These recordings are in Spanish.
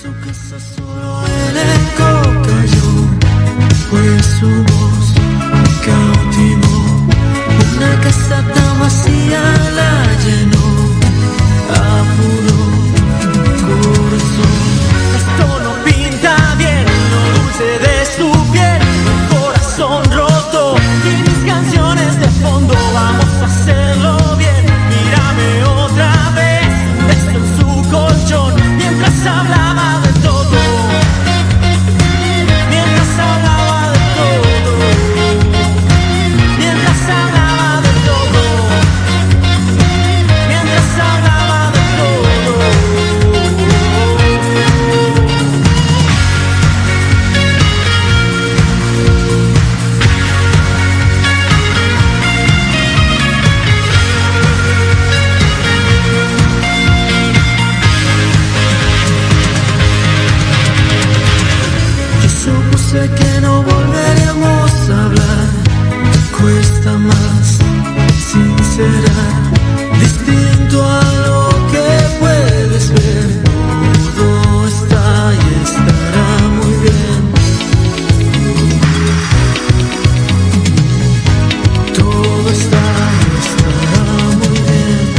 su casa solo elenco cayó, pues su voz me cautivó. Una casa tan vacía la llenó a puro corazón. Esto no pinta bien, lo dulce de su piel, corazón roto y mis canciones de fondo. Vamos a hacerlo bien, mírame otra vez, beso en su colchón mientras hablaba de todo, mientras hablaba de todo, mientras hablaba de todo, mientras hablaba de todo. Supuse que no volveríamos a hablar, cuesta más sincerar, distinto a lo que puedes ver, todo está y estará muy bien, todo está y estará muy bien.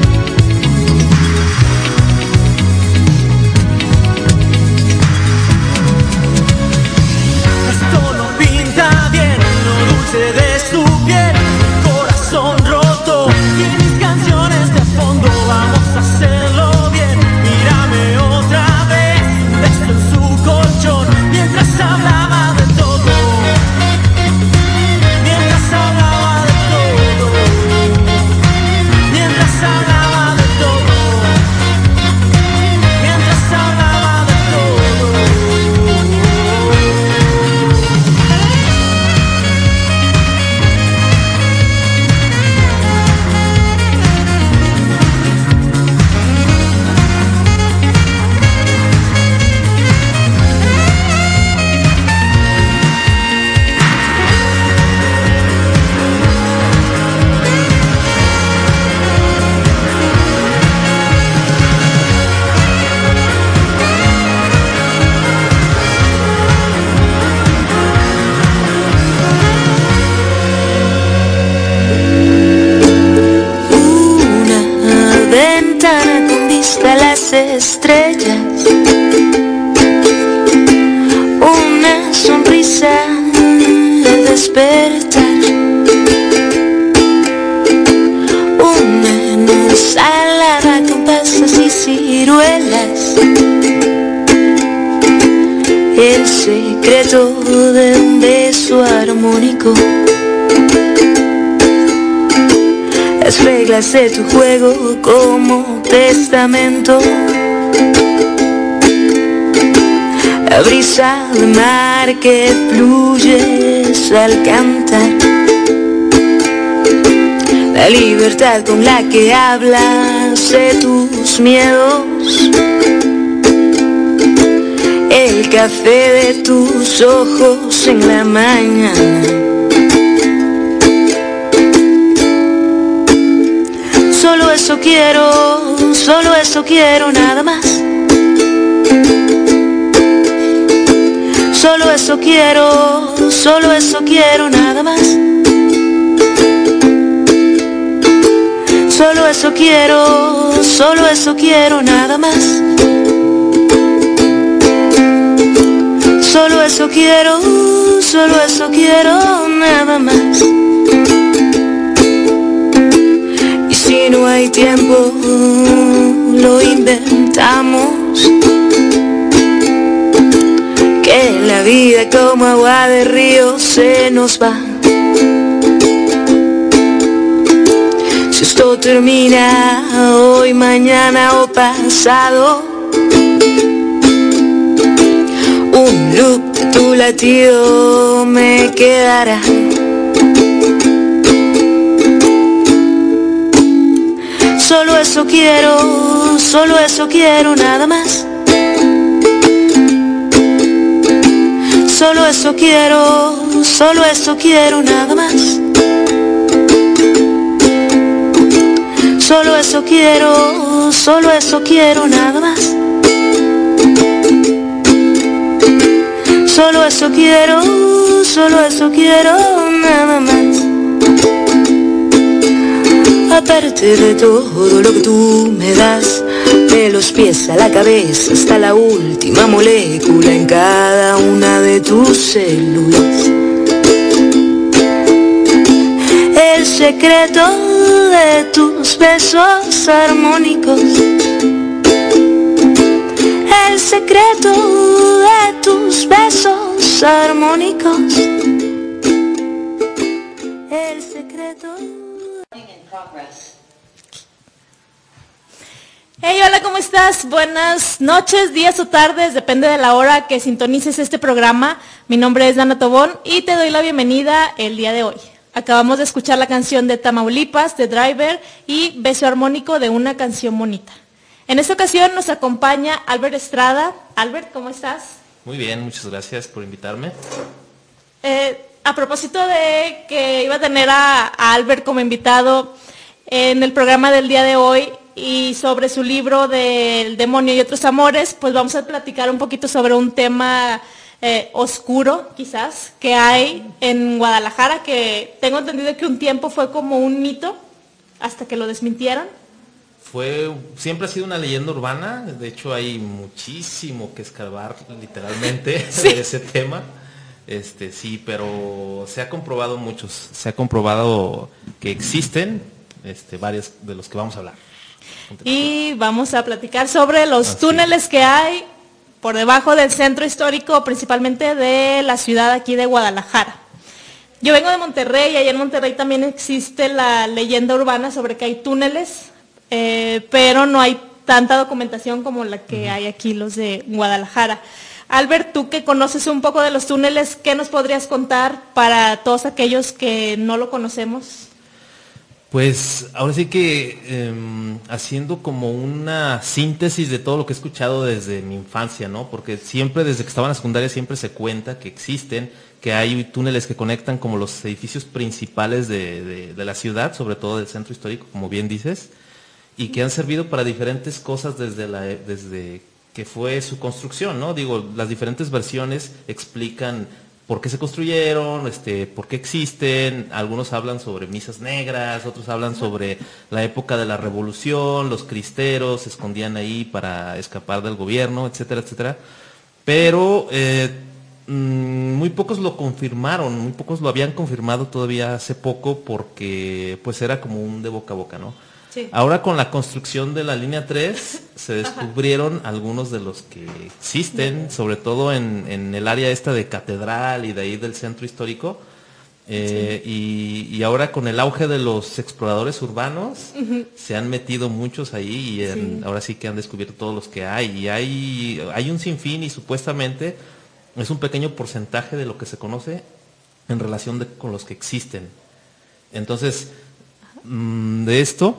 De su piel, corazón roto y mis canciones de fondo. Vamos a hacerlo bien, mírame otra vez, beso en su colchón mientras hablaba de todo, mientras hablaba de todo, mientras hablaba de todo, mientras hablaba de todo. Con vista a las estrellas, una sonrisa al despertar, una ensalada con pasas y ciruelas, el secreto de un beso armónico. Las reglas de tu juego como testamento, la brisa de mar que fluyes al cantar, la libertad con la que hablas de tus miedos, el café de tus ojos en la mañana. Solo eso quiero, nada más. Solo eso quiero, nada más. Solo eso quiero, nada más. Solo eso quiero, nada más. Si no hay tiempo, lo inventamos. Que la vida como agua de río se nos va. Si esto termina hoy, mañana o pasado, un loop de tu latido me quedará. Solo eso quiero, nada más. Solo eso quiero, nada más. Solo eso quiero, nada más. solo eso quiero, nada más. Aparte de todo lo que tú me das, de los pies a la cabeza hasta la última molécula en cada una de tus células. El secreto de tus besos armónicos. El secreto de tus besos armónicos. El secreto. Hey, hola, ¿cómo estás? Buenas noches, días o tardes, depende de la hora que sintonices este programa. Mi nombre es Dana Tobón y te doy la bienvenida el día de hoy. Acabamos de escuchar la canción de Tamaulipas, de Driver, y Beso Armónico, de Una Canción Bonita. En esta ocasión nos acompaña Albert Estrada. Albert, ¿cómo estás? Muy bien, muchas gracias por invitarme. A propósito de que iba a tener a Albert como invitado en el programa del día de hoy y sobre su libro del demonio y otros amores, pues vamos a platicar un poquito sobre un tema oscuro, quizás, que hay en Guadalajara, que tengo entendido que un tiempo fue como un mito, hasta que lo desmintieron. Siempre ha sido una leyenda urbana, de hecho hay muchísimo que escarbar literalmente Sí. de ese tema. Sí, pero se ha comprobado que existen varios de los que vamos a hablar. Y vamos a platicar sobre los túneles que hay por debajo del centro histórico, principalmente de la ciudad aquí de Guadalajara. Yo vengo de Monterrey y allá en Monterrey también existe la leyenda urbana sobre que hay túneles, pero no hay tanta documentación como la que hay aquí los de Guadalajara. Albert, tú que conoces un poco de los túneles, ¿qué nos podrías contar para todos aquellos que no lo conocemos? Pues ahora sí que haciendo como una síntesis de todo lo que he escuchado desde mi infancia, ¿no? Porque siempre, desde que estaba en la secundaria, siempre se cuenta que existen, que hay túneles que conectan como los edificios principales de la ciudad, sobre todo del centro histórico, como bien dices, y que han servido para diferentes cosas desde que fue su construcción, ¿no? Digo, las diferentes versiones explican por qué se construyeron, por qué existen. Algunos hablan sobre misas negras, otros hablan sobre la época de la revolución, los cristeros se escondían ahí para escapar del gobierno, etcétera, etcétera. Pero muy pocos lo confirmaron, muy pocos lo habían confirmado todavía hace poco, porque pues era como un de boca a boca, ¿no? Sí. Ahora con la construcción de la línea 3 se descubrieron algunos de los que existen, sobre todo en el área esta de Catedral y de ahí del centro histórico. Y ahora con el auge de los exploradores urbanos, se han metido muchos ahí y ahora sí que han descubierto todos los que hay. Y hay un sinfín y supuestamente es un pequeño porcentaje de lo que se conoce en relación con los que existen. Entonces, de esto...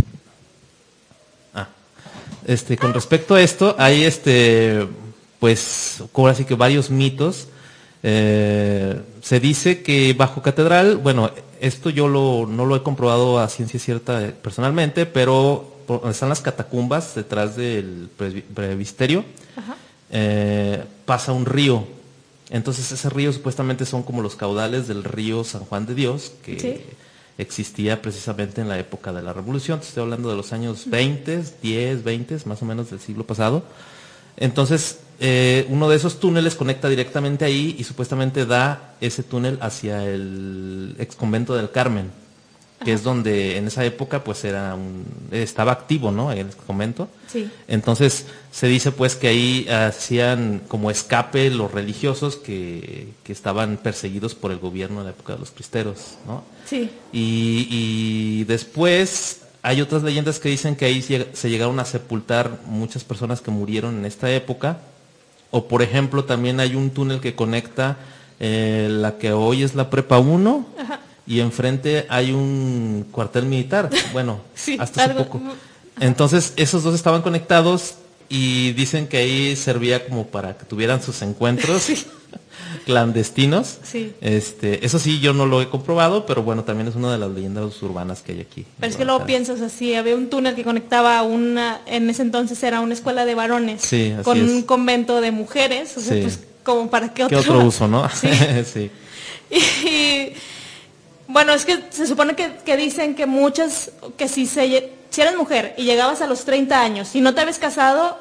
con respecto a esto, hay pues, ahora sí que varios mitos. Se dice que bajo Catedral, bueno, esto yo no lo he comprobado a ciencia cierta personalmente, pero están las catacumbas detrás del presbiterio, pasa un río. Entonces ese río supuestamente son como los caudales del río San Juan de Dios, que existía precisamente en la época de la Revolución. Te estoy hablando de los años 20, 10, 20, más o menos del siglo pasado. Entonces, uno de esos túneles conecta directamente ahí y supuestamente da ese túnel hacia el ex convento del Carmen, que es donde en esa época pues estaba activo, ¿no? El convento. Sí. Entonces se dice pues que ahí hacían como escape los religiosos que estaban perseguidos por el gobierno en la época de los cristeros, ¿no? Sí. Y después hay otras leyendas que dicen que ahí se llegaron a sepultar muchas personas que murieron en esta época. O por ejemplo también hay un túnel que conecta la que hoy es la Prepa 1. Ajá. Y enfrente hay un cuartel militar, bueno, sí, hasta hace poco. Entonces esos dos estaban conectados y dicen que ahí servía como para que tuvieran sus encuentros clandestinos. Sí. Eso sí, yo no lo he comprobado, pero bueno, también es una de las leyendas urbanas que hay aquí. Pero es que luego piensas así, había un túnel que conectaba en ese entonces era una escuela de varones con un convento de mujeres, o sea, pues como para qué ¿Qué otro uso, no? Sí. Sí. Y bueno, es que se supone que dicen que muchas, que si eres mujer y llegabas a los 30 años y no te habías casado,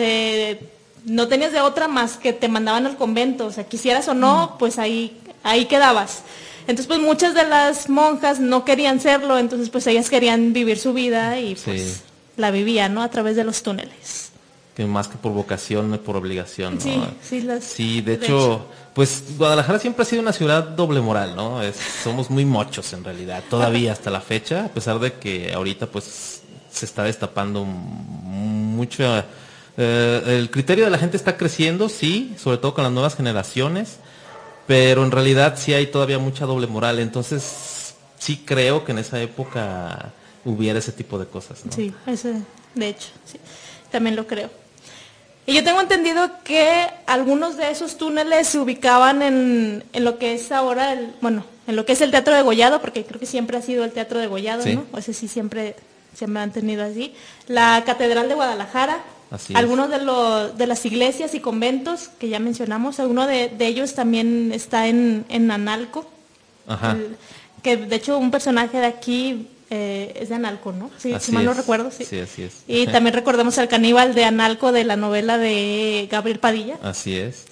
no tenías de otra más que te mandaban al convento, o sea, quisieras o no, pues ahí quedabas. Entonces, pues muchas de las monjas no querían serlo, entonces pues ellas querían vivir su vida y pues la vivían, ¿no? A través de los túneles. Que más que por vocación, no es por obligación, ¿no? Sí, de hecho, pues Guadalajara siempre ha sido una ciudad doble moral, ¿no? Somos muy mochos en realidad, todavía hasta la fecha, a pesar de que ahorita pues se está destapando mucho, el criterio de la gente está creciendo, sí, sobre todo con las nuevas generaciones, pero en realidad sí hay todavía mucha doble moral, entonces sí creo que en esa época hubiera ese tipo de cosas, ¿no? Sí, de hecho, sí, también lo creo. Y yo tengo entendido que algunos de esos túneles se ubicaban en lo que es ahora, en lo que es el Teatro Degollado, porque creo que siempre ha sido el Teatro Degollado, sí, ¿no? O ese sí siempre se me han tenido así. La Catedral de Guadalajara, algunos de las iglesias y conventos que ya mencionamos, alguno de ellos también está en Analco. Ajá. Que de hecho un personaje de aquí es de Analco, ¿no? Sí, si mal no recuerdo, sí. Sí, así es. Y también recordemos al caníbal de Analco de la novela de Gabriel Padilla. Así es.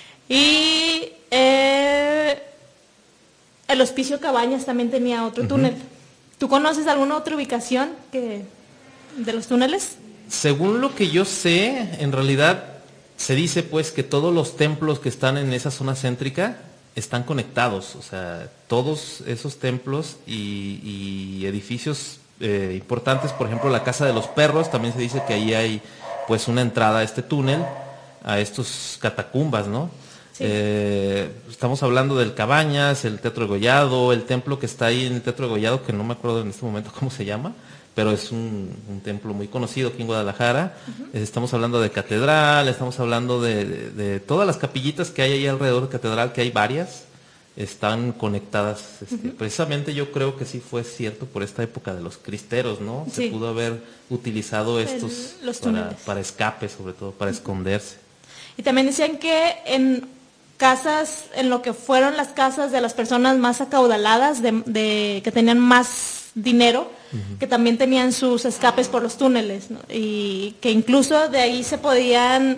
Y el Hospicio Cabañas también tenía otro túnel. ¿Tú conoces alguna otra ubicación de los túneles? Según lo que yo sé, en realidad se dice pues que todos los templos que están en esa zona céntrica están conectados, o sea, todos esos templos y edificios importantes, por ejemplo la Casa de los Perros, también se dice que ahí hay pues una entrada a este túnel, a estos catacumbas, ¿no? Sí. Estamos hablando del Cabañas, el Teatro Degollado, el templo que está ahí en el Teatro Degollado, que no me acuerdo en este momento cómo se llama, pero es un templo muy conocido aquí en Guadalajara. Estamos hablando de catedral, estamos hablando de todas las capillitas que hay ahí alrededor de catedral, que hay varias, están conectadas. Precisamente yo creo que sí fue cierto por esta época de los cristeros, ¿no? Sí. Se pudo haber utilizado estos para escape, sobre todo, para esconderse. Y también decían que en casas, en lo que fueron las casas de las personas más acaudaladas, que tenían más dinero, que también tenían sus escapes por los túneles, ¿no? Y que incluso de ahí se podían,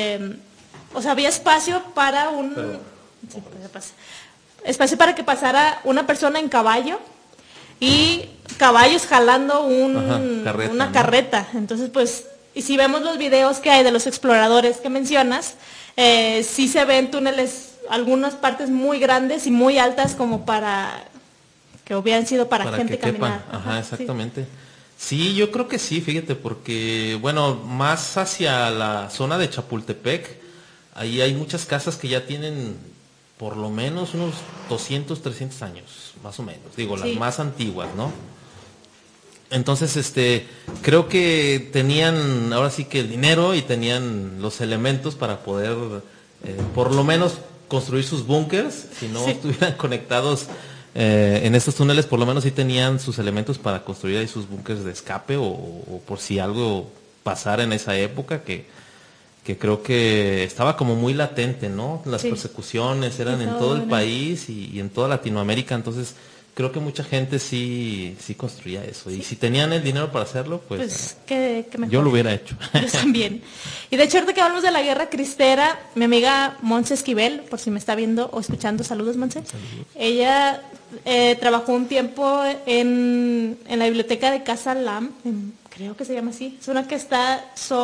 o sea, había espacio para espacio para que pasara una persona en caballo y caballos jalando una carreta. Entonces, pues, y si vemos los videos que hay de los exploradores que mencionas, sí se ven túneles, algunas partes muy grandes y muy altas como para que hubieran sido para gente caminar. Ajá, exactamente. Sí, yo creo que sí, fíjate, porque, bueno, más hacia la zona de Chapultepec, ahí hay muchas casas que ya tienen por lo menos unos 200, 300 años, más o menos. Digo, las más antiguas, ¿no? Entonces, creo que tenían ahora sí que el dinero y tenían los elementos para poder, por lo menos, construir sus búnkers, si no estuvieran conectados en estos túneles, por lo menos sí tenían sus elementos para construir ahí sus búnkers de escape o por si algo pasara en esa época, que creo que estaba como muy latente, ¿no? Las persecuciones eran en todo el país y en toda Latinoamérica, entonces creo que mucha gente sí construía eso. Y si tenían el dinero para hacerlo, pues que mejor. Yo lo hubiera hecho. Yo también. Y de hecho, ahorita que hablamos de la guerra cristera, mi amiga Montse Esquivel, por si me está viendo o escuchando, saludos, Montse. Saludos. Ella trabajó un tiempo en la biblioteca de Casa Lam, creo que se llama así. Es una que está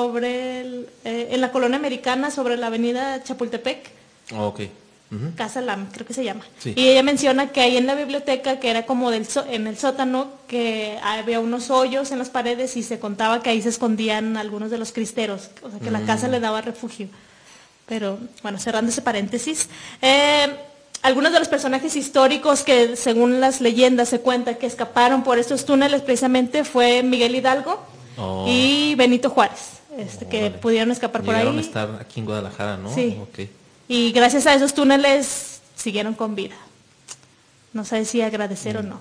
en la colonia americana, sobre la avenida Chapultepec. Oh, ok. Casa Lam, creo que se llama. Sí. Y ella menciona que ahí en la biblioteca, que era como en el sótano, que había unos hoyos en las paredes y se contaba que ahí se escondían algunos de los cristeros, o sea que la casa le daba refugio. Pero bueno, cerrando ese paréntesis, algunos de los personajes históricos que según las leyendas se cuenta que escaparon por estos túneles precisamente fue Miguel Hidalgo y Benito Juárez, que pudieron escapar por ahí. Llegaron a estar aquí en Guadalajara, ¿no? Sí. Okay. Y gracias a esos túneles siguieron con vida. No sé si agradecer o no.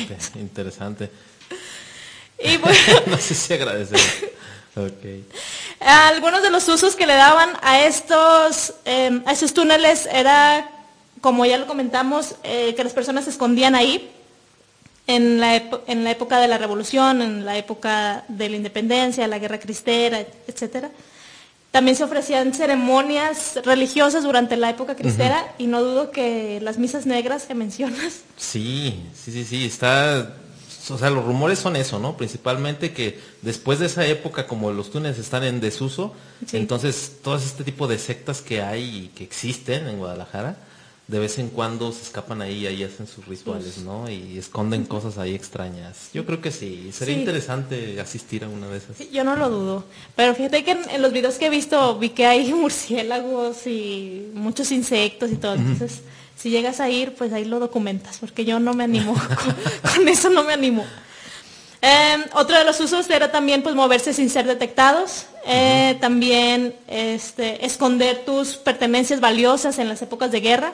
Interesante. Y bueno, no sé si agradecer. Okay. Algunos de los usos que le daban a estos túneles era, como ya lo comentamos, que las personas se escondían ahí en la época de la Revolución, en la época de la Independencia, la Guerra Cristera, etcétera. También se ofrecían ceremonias religiosas durante la época cristera y no dudo que las misas negras que mencionas. Sí, está, o sea, los rumores son eso, ¿no? Principalmente que después de esa época, como los túneles están en desuso, Sí. entonces todo este tipo de sectas que hay y que existen en Guadalajara, de vez en cuando se escapan ahí hacen sus rituales, ¿no? Y esconden cosas ahí extrañas. Yo creo que sí, sería Sí. interesante asistir a una de esas. Sí, yo no lo dudo, pero fíjate que en los videos que he visto vi que hay murciélagos y muchos insectos y todo, entonces si llegas a ir, pues ahí lo documentas, porque yo no me animo, con eso no me animo. Otro de los usos era también pues moverse sin ser detectados, también esconder tus pertenencias valiosas en las épocas de guerra.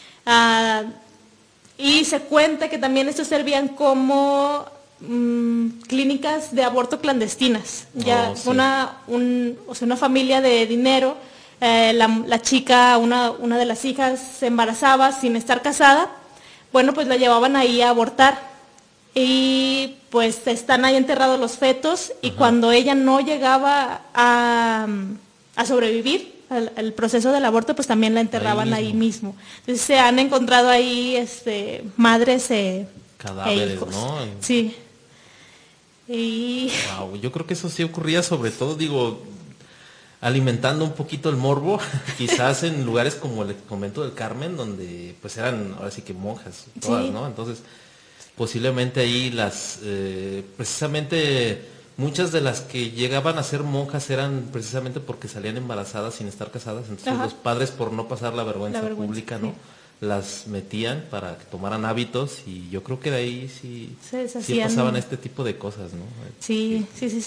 Y se cuenta que también estos servían como clínicas de aborto clandestinas. Ya sí. una familia de dinero, la chica, una de las hijas se embarazaba sin estar casada, bueno, pues la llevaban ahí a abortar. Y pues están ahí enterrados los fetos y cuando ella no llegaba a sobrevivir al proceso del aborto, pues también la enterraban ahí mismo. Entonces se han encontrado ahí madres Cadáveres, e hijos. ¿no? Sí. Y Wow, yo creo que eso sí ocurría sobre todo, digo, alimentando un poquito el morbo, quizás en lugares como el convento del Carmen, donde pues eran ahora sí que monjas todas, Sí. ¿no? Entonces, posiblemente ahí precisamente muchas de las que llegaban a ser monjas eran precisamente porque salían embarazadas sin estar casadas, entonces Ajá. los padres por no pasar la vergüenza pública, ¿no? sí. Las metían para que tomaran hábitos y yo creo que de ahí sí Se deshacían. pasaban este tipo de cosas, ¿no? Sí.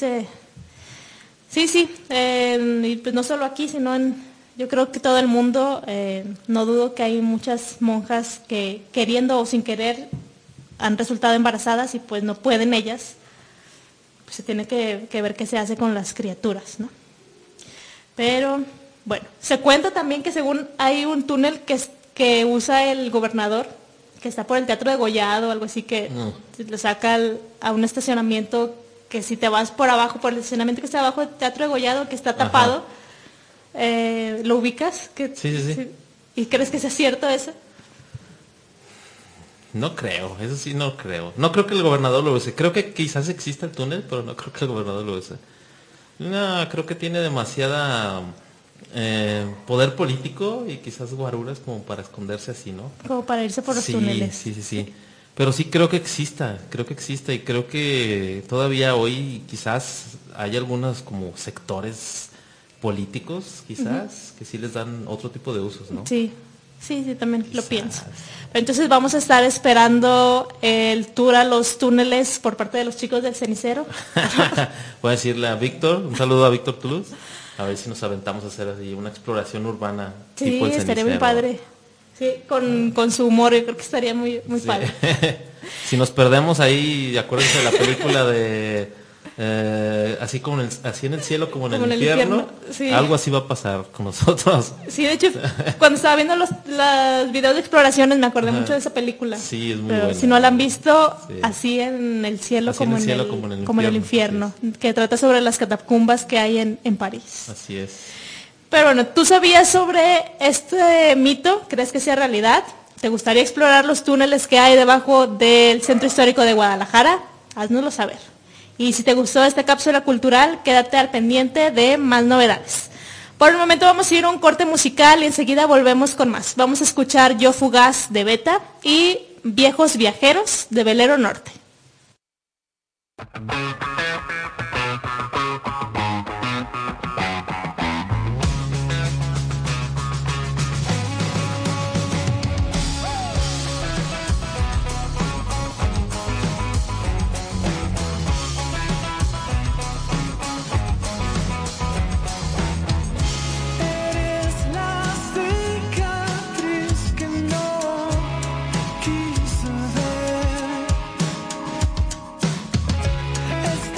Y pues no solo aquí, sino yo creo que todo el mundo, no dudo que hay muchas monjas que queriendo o sin querer han resultado embarazadas y pues no pueden ellas. Pues se tiene que ver qué se hace con las criaturas, ¿no? Pero bueno, se cuenta también que según hay un túnel que usa el gobernador, que está por el Teatro de Gollado, algo así, que lo saca a un estacionamiento, que si te vas por abajo, por el estacionamiento que está abajo del Teatro de Gollado, que está tapado, ¿lo ubicas? Sí. ¿Y crees que sea cierto eso? No creo, eso sí no creo. No creo que el gobernador lo use. Creo que quizás exista el túnel, pero no creo que el gobernador lo use. No, creo que tiene demasiada poder político y quizás guaruras como para esconderse así, ¿no? Como para irse por los túneles. Sí. Pero sí creo que exista y creo que todavía hoy quizás hay algunos como sectores políticos, quizás, que sí les dan otro tipo de usos, ¿no? Sí, también lo Quizás. pienso. Entonces vamos a estar esperando el tour a los túneles por parte de los chicos del cenicero. Voy a decirle a Víctor, un saludo a Víctor Toulouse, a ver si nos aventamos a hacer así una exploración urbana. Sí, tipo el estaría muy cenicero. padre. Sí, con su humor, yo creo que estaría muy Sí. padre. Si nos perdemos ahí, acuérdense de la película de así en el cielo como en el infierno, sí. algo así va a pasar con nosotros. Sí, de hecho, cuando estaba viendo los videos de exploraciones me acordé mucho de esa película. Sí, es muy Pero buena. si no la han visto, Sí. así en el cielo, Así en el cielo como en el infierno, que trata sobre las catacumbas que hay en París. Así es. Pero bueno, ¿tú sabías sobre este mito? ¿Crees que sea realidad? ¿Te gustaría explorar los túneles que hay debajo del Centro Histórico de Guadalajara? Haznoslo saber. Y si te gustó esta cápsula cultural, quédate al pendiente de más novedades. Por el momento vamos a ir a un corte musical y enseguida volvemos con más. Vamos a escuchar Yo Fugaz de Beta y Viejos Viajeros de Velero Norte. Eres la cicatriz que no quise ver. Es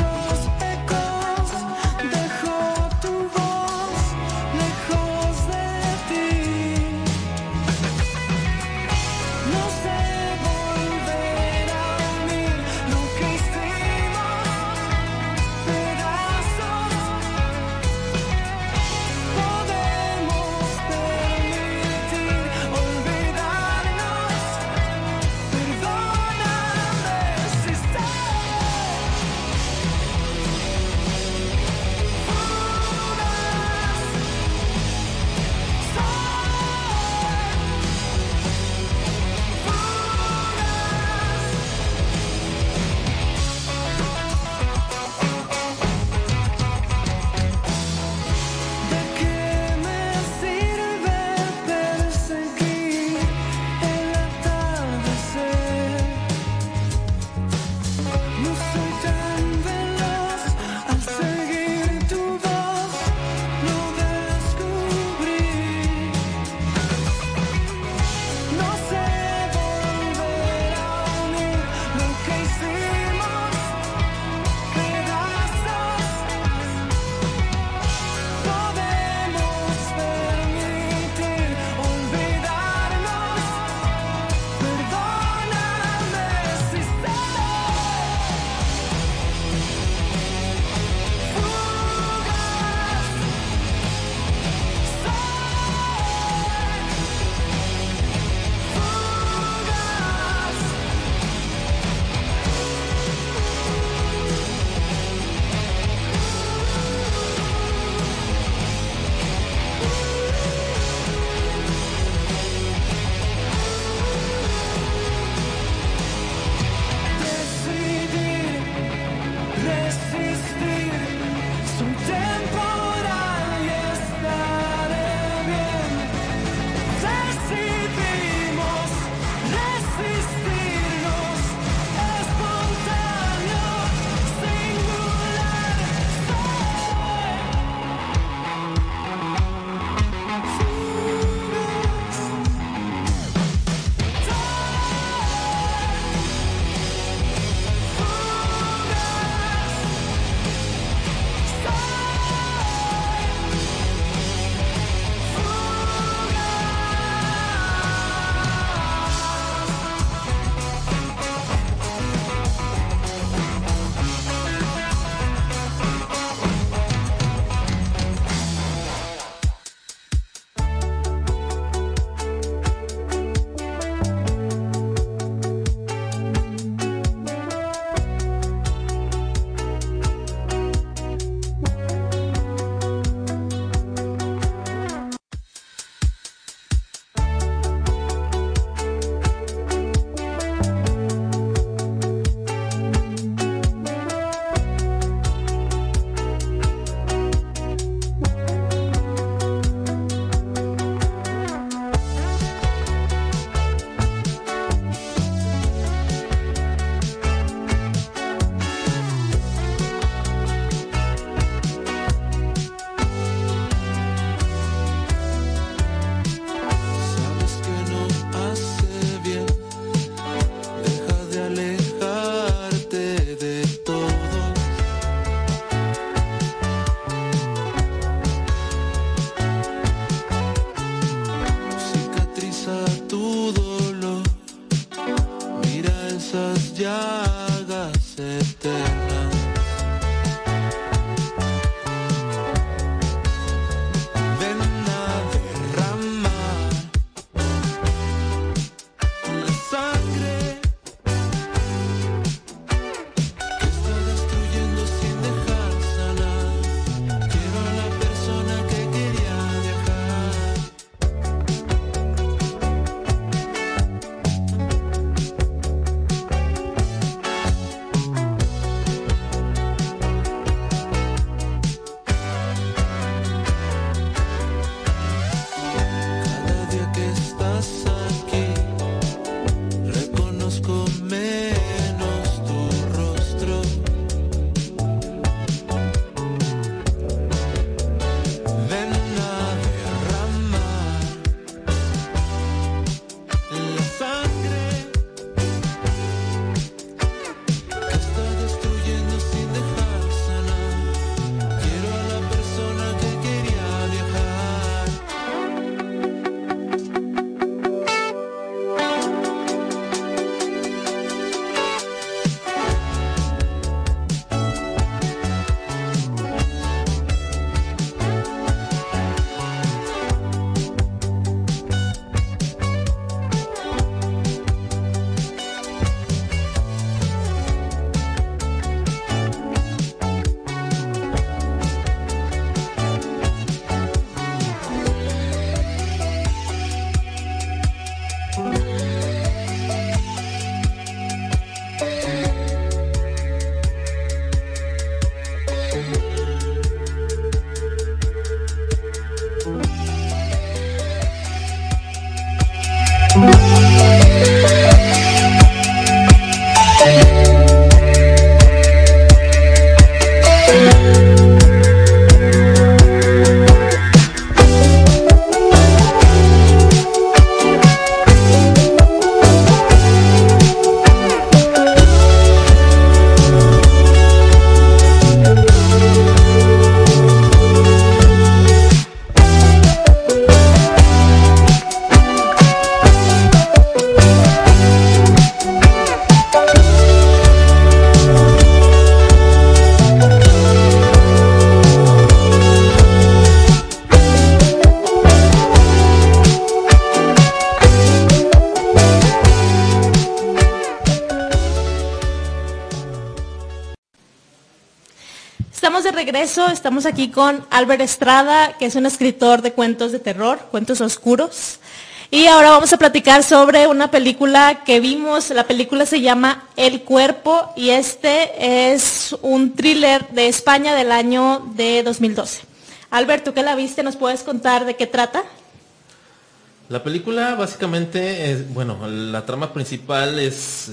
regreso. Estamos aquí con Albert Estrada, que es un escritor de cuentos de terror, cuentos oscuros. Y ahora vamos a platicar sobre una película que vimos. La película se llama El Cuerpo y este es un thriller de España del año de 2012. Albert, tú que la viste, ¿nos puedes contar de qué trata? La película básicamente, la trama principal es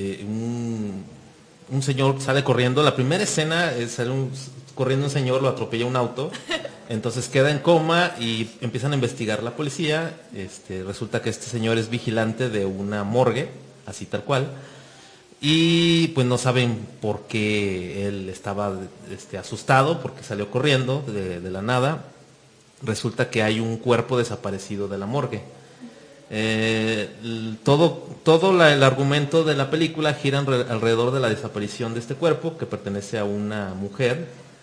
un señor sale corriendo. La primera escena es corriendo un señor, lo atropella un auto, entonces queda en coma y empiezan a investigar la policía. Resulta que este señor es vigilante de una morgue, así tal cual, y pues no saben por qué él estaba asustado, porque salió corriendo de la nada. Resulta que hay un cuerpo desaparecido de la morgue. Todo el argumento de la película gira alrededor de la desaparición de este cuerpo, que pertenece a una mujer.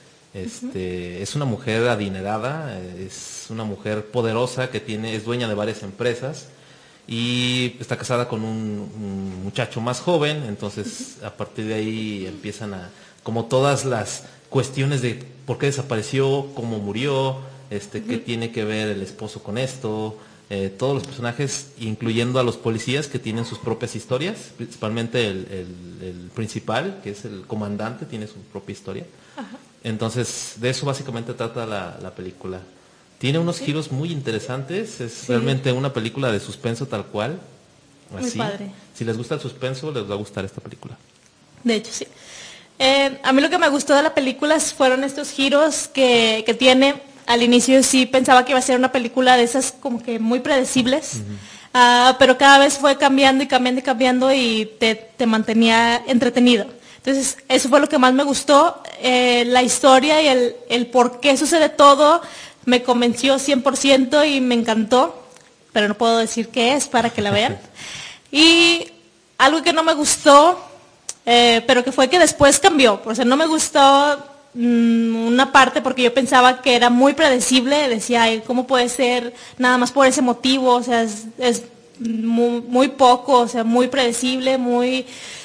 Es una mujer adinerada, es una mujer poderosa que es dueña de varias empresas y está casada con un muchacho más joven. Entonces a partir de ahí empiezan como todas las cuestiones de por qué desapareció, cómo murió, qué tiene que ver el esposo con esto. Todos los personajes, incluyendo a los policías que tienen sus propias historias, principalmente el principal, que es el comandante, tiene su propia historia. Ajá. Entonces, de eso básicamente trata la película. Tiene unos giros muy interesantes, es realmente una película de suspenso tal cual. Así. Muy padre. Si les gusta el suspenso, les va a gustar esta película. De hecho, sí. A mí lo que me gustó de la película fueron estos giros que tiene. Al inicio sí pensaba que iba a ser una película de esas como que muy predecibles, pero cada vez fue cambiando y cambiando y cambiando y te mantenía entretenido. Entonces eso fue lo que más me gustó, la historia y el por qué sucede todo me convenció 100% y me encantó, pero no puedo decir qué es para que la vean. Y algo que no me gustó, pero que fue que después cambió, o sea, no me gustó una parte porque yo pensaba que era muy predecible, decía, ay, ¿cómo puede ser nada más por ese motivo? O sea, es muy poco, o sea, muy predecible, muy,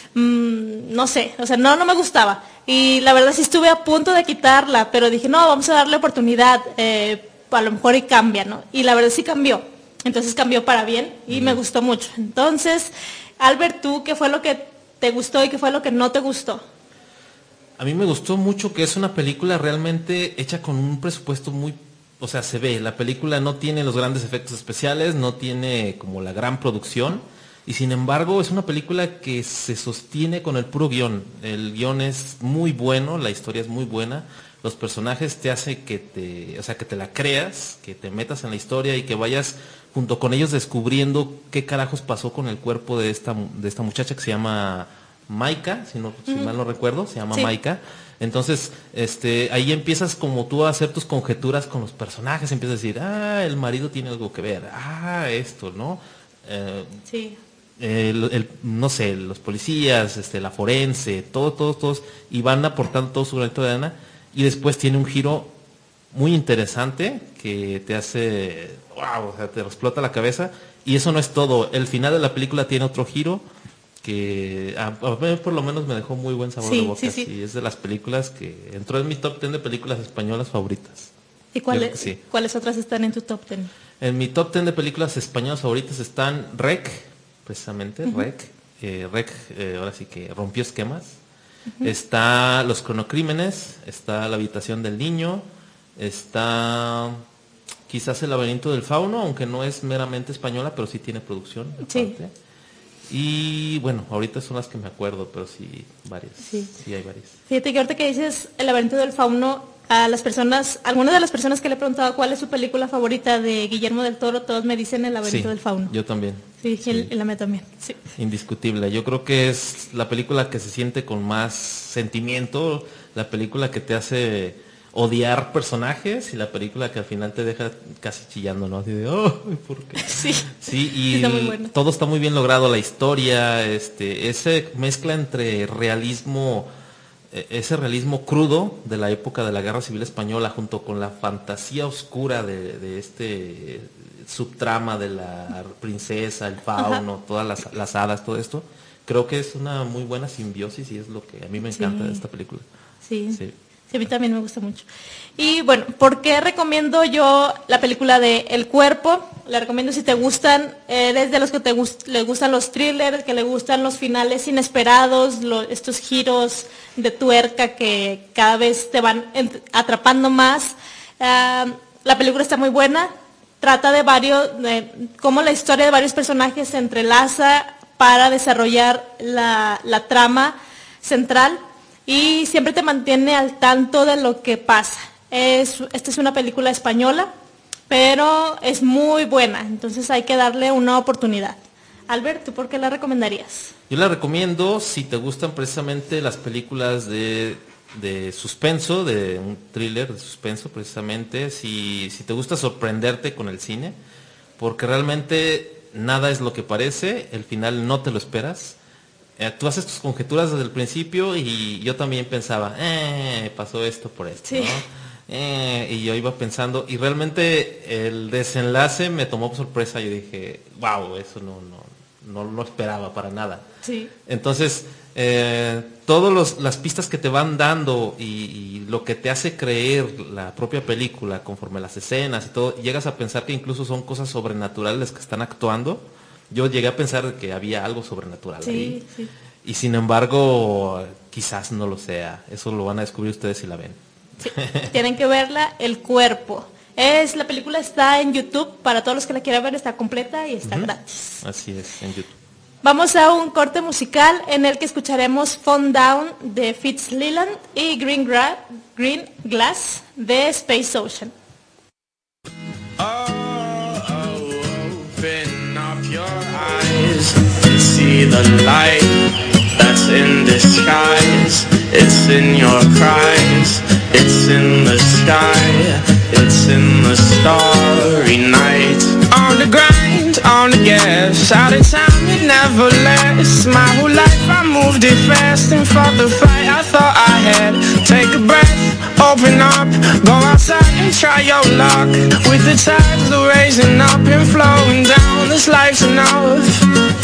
no sé, o sea, no me gustaba. Y la verdad sí estuve a punto de quitarla, pero dije, no, vamos a darle oportunidad, a lo mejor y cambia, ¿no? Y la verdad sí cambió, entonces cambió para bien y me gustó mucho. Entonces, Albert, ¿tú qué fue lo que te gustó y qué fue lo que no te gustó? A mí me gustó mucho que es una película realmente hecha con un presupuesto muy, o sea, se ve, la película no tiene los grandes efectos especiales, no tiene como la gran producción, y sin embargo es una película que se sostiene con el puro guión. El guión es muy bueno, la historia es muy buena, los personajes te hace que te la creas, que te metas en la historia y que vayas junto con ellos descubriendo qué carajos pasó con el cuerpo de esta muchacha que se llama Maika, si mal no recuerdo, se llama Maika. Entonces, ahí empiezas como tú a hacer tus conjeturas con los personajes, empiezas a decir, el marido tiene algo que ver, esto, ¿no? Sí. No sé, los policías, la forense, todos, y van aportando todo su granito de arena, y después tiene un giro muy interesante que te hace, wow, o sea, te explota la cabeza, y eso no es todo. El final de la película tiene otro giro que a mí por lo menos me dejó muy buen sabor de boca. Sí. Y es de las películas que entró en mi top 10 de películas españolas favoritas. ¿Y cuáles otras están en tu top 10? En mi top 10 de películas españolas favoritas están REC, precisamente, REC, ahora sí que rompió esquemas. Está Los Cronocrímenes, está La Habitación del Niño, está quizás El Laberinto del Fauno, aunque no es meramente española, pero sí tiene producción. Sí. Y bueno, ahorita son las que me acuerdo, pero sí, varias. Sí hay varias. Fíjate que ahorita que dices El Laberinto del Fauno, algunas de las personas que le he preguntado cuál es su película favorita de Guillermo del Toro, todos me dicen El Laberinto del Fauno. Yo también. Sí. La mía también. Sí. Indiscutible. Yo creo que es la película que se siente con más sentimiento, la película que te hace odiar personajes y la película que al final te deja casi chillando, ¿no? Así de, ¿por qué? Sí, y está muy bueno. Todo está muy bien logrado, la historia, ese mezcla entre realismo, ese realismo crudo de la época de la Guerra Civil Española junto con la fantasía oscura de este subtrama de la princesa, el fauno, todas las hadas, todo esto. Creo que es una muy buena simbiosis y es lo que a mí me encanta de esta película. Sí. Sí, a mí también me gusta mucho. Y bueno, ¿por qué recomiendo yo la película de El Cuerpo? La recomiendo si te gustan, eres de los que les gustan los thrillers, que le gustan los finales inesperados, estos giros de tuerca que cada vez te van atrapando más. La película está muy buena, trata de cómo la historia de varios personajes se entrelaza para desarrollar la trama central y siempre te mantiene al tanto de lo que pasa. Esta es una película española, pero es muy buena, entonces hay que darle una oportunidad. Albert, ¿tú por qué la recomendarías? Yo la recomiendo si te gustan precisamente las películas de suspenso, de un thriller de suspenso precisamente, si te gusta sorprenderte con el cine, porque realmente nada es lo que parece, el final no te lo esperas. Tú haces tus conjeturas desde el principio y yo también pensaba, pasó esto por esto, sí, ¿no? Y yo iba pensando, y realmente el desenlace me tomó por sorpresa. Yo dije, wow, eso no lo esperaba para nada. Sí. Entonces, todas las pistas que te van dando y lo que te hace creer la propia película conforme las escenas y todo, llegas a pensar que incluso son cosas sobrenaturales que están actuando. Yo llegué a pensar que había algo sobrenatural ahí. Sí. Y sin embargo, quizás no lo sea. Eso lo van a descubrir ustedes si la ven. Sí, tienen que verla, El Cuerpo. La película está en YouTube, para todos los que la quieran ver, está completa y está gratis. Así es, en YouTube. Vamos a un corte musical en el que escucharemos Phone Down de Fitz Leland y Green Glass de Space Ocean. Open up your eyes and see the light that's in disguise. It's in your cries, it's in the sky, it's in the starry night. On the grind, on the gas, out of time it never lasts. My whole life I moved it fast and fought the fight I thought I had. Take a breath, open up, go outside and try your luck. With the tides raising up and flowing down, this life's enough.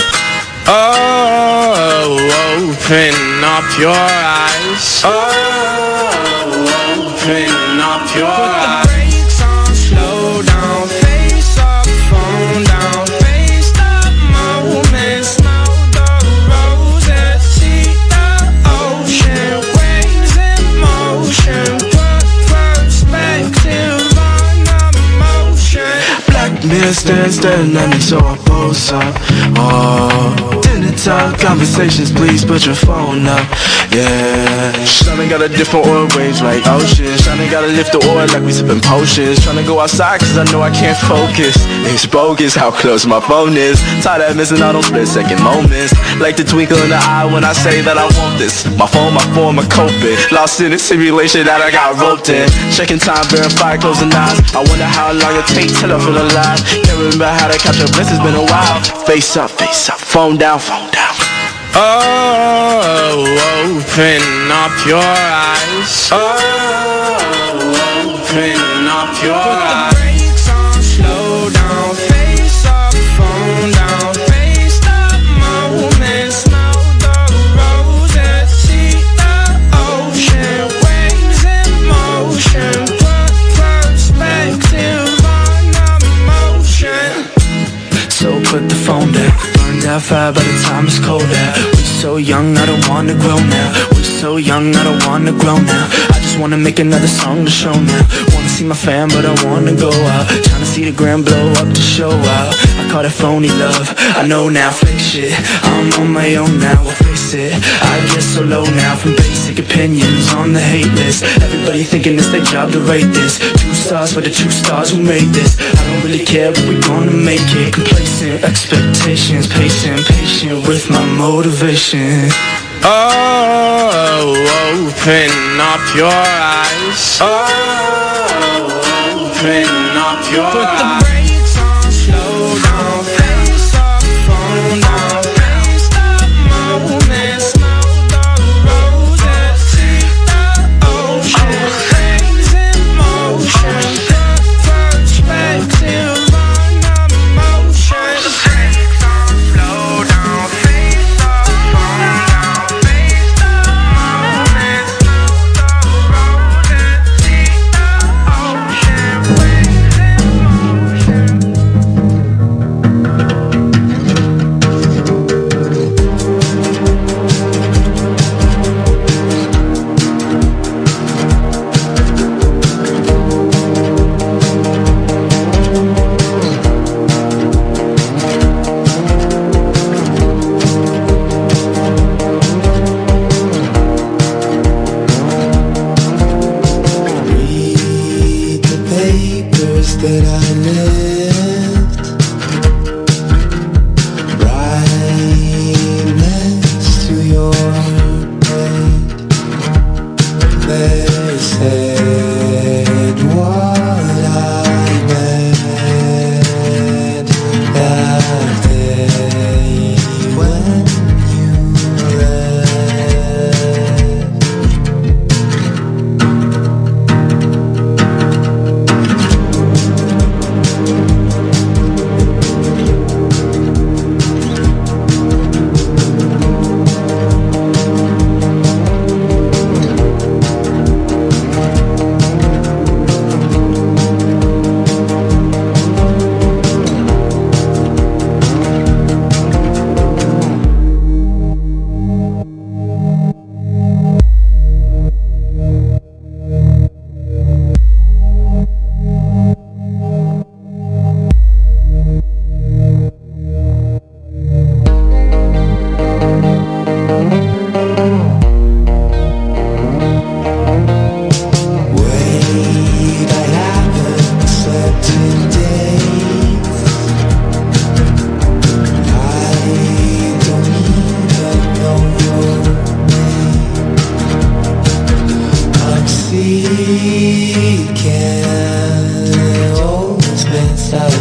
Oh, open up your eyes. Oh, open up your eyes. Put the brakes on, slow down, face up, phone down, face the moment, smell the roses, see the ocean, waves in motion, put perspective on emotion. Black mist staring at me, so I pose up. Oh, dinner time conversations, please put your phone up. Yeah, Shawty got a different oil range like ocean. Shawty gotta lift the oil like we sipping potions. Tryna go outside cause I know I can't focus. It's bogus how close my phone is. Tired of missing out on split second moments. Like the twinkle in the eye when I say that I want this. My phone, my form, my coping. Lost in a simulation that I got roped in. Checking time, verify, closing eyes. I wonder how long it takes till I feel alive. Can't remember how to capture bliss, it's been a while. Face up, phone down, phone down. Oh, open up your eyes. Oh, open up your eyes. Put the brakes on, slow down, face up, phone down, face the moment, smell the roses, see the ocean, waves in motion, put perspective on emotion. So put the phone down. That fire by the time it's cold out. We're so young, I don't wanna grow now. We're so young, I don't wanna grow now. I just wanna make another song to show now. Wanna see my fam, but I wanna go out. Tryna see the gram blow up to show out. I call that phony love, I know now, fake shit. I'm on my own now, I'll face it. I get so low now from basic opinions on the hate list. Everybody thinking it's their job to rate this. 2 stars for the 2 stars who made this. I don't really care, but we gonna make it. Complacent expectations, patient with my motivation. Oh, open up your eyes. Oh, open up your eyes. Put the brakes on, slow down, face up, phone down, face the moment, smell the roses, see the ocean, waves in motion, put perspective on emotion.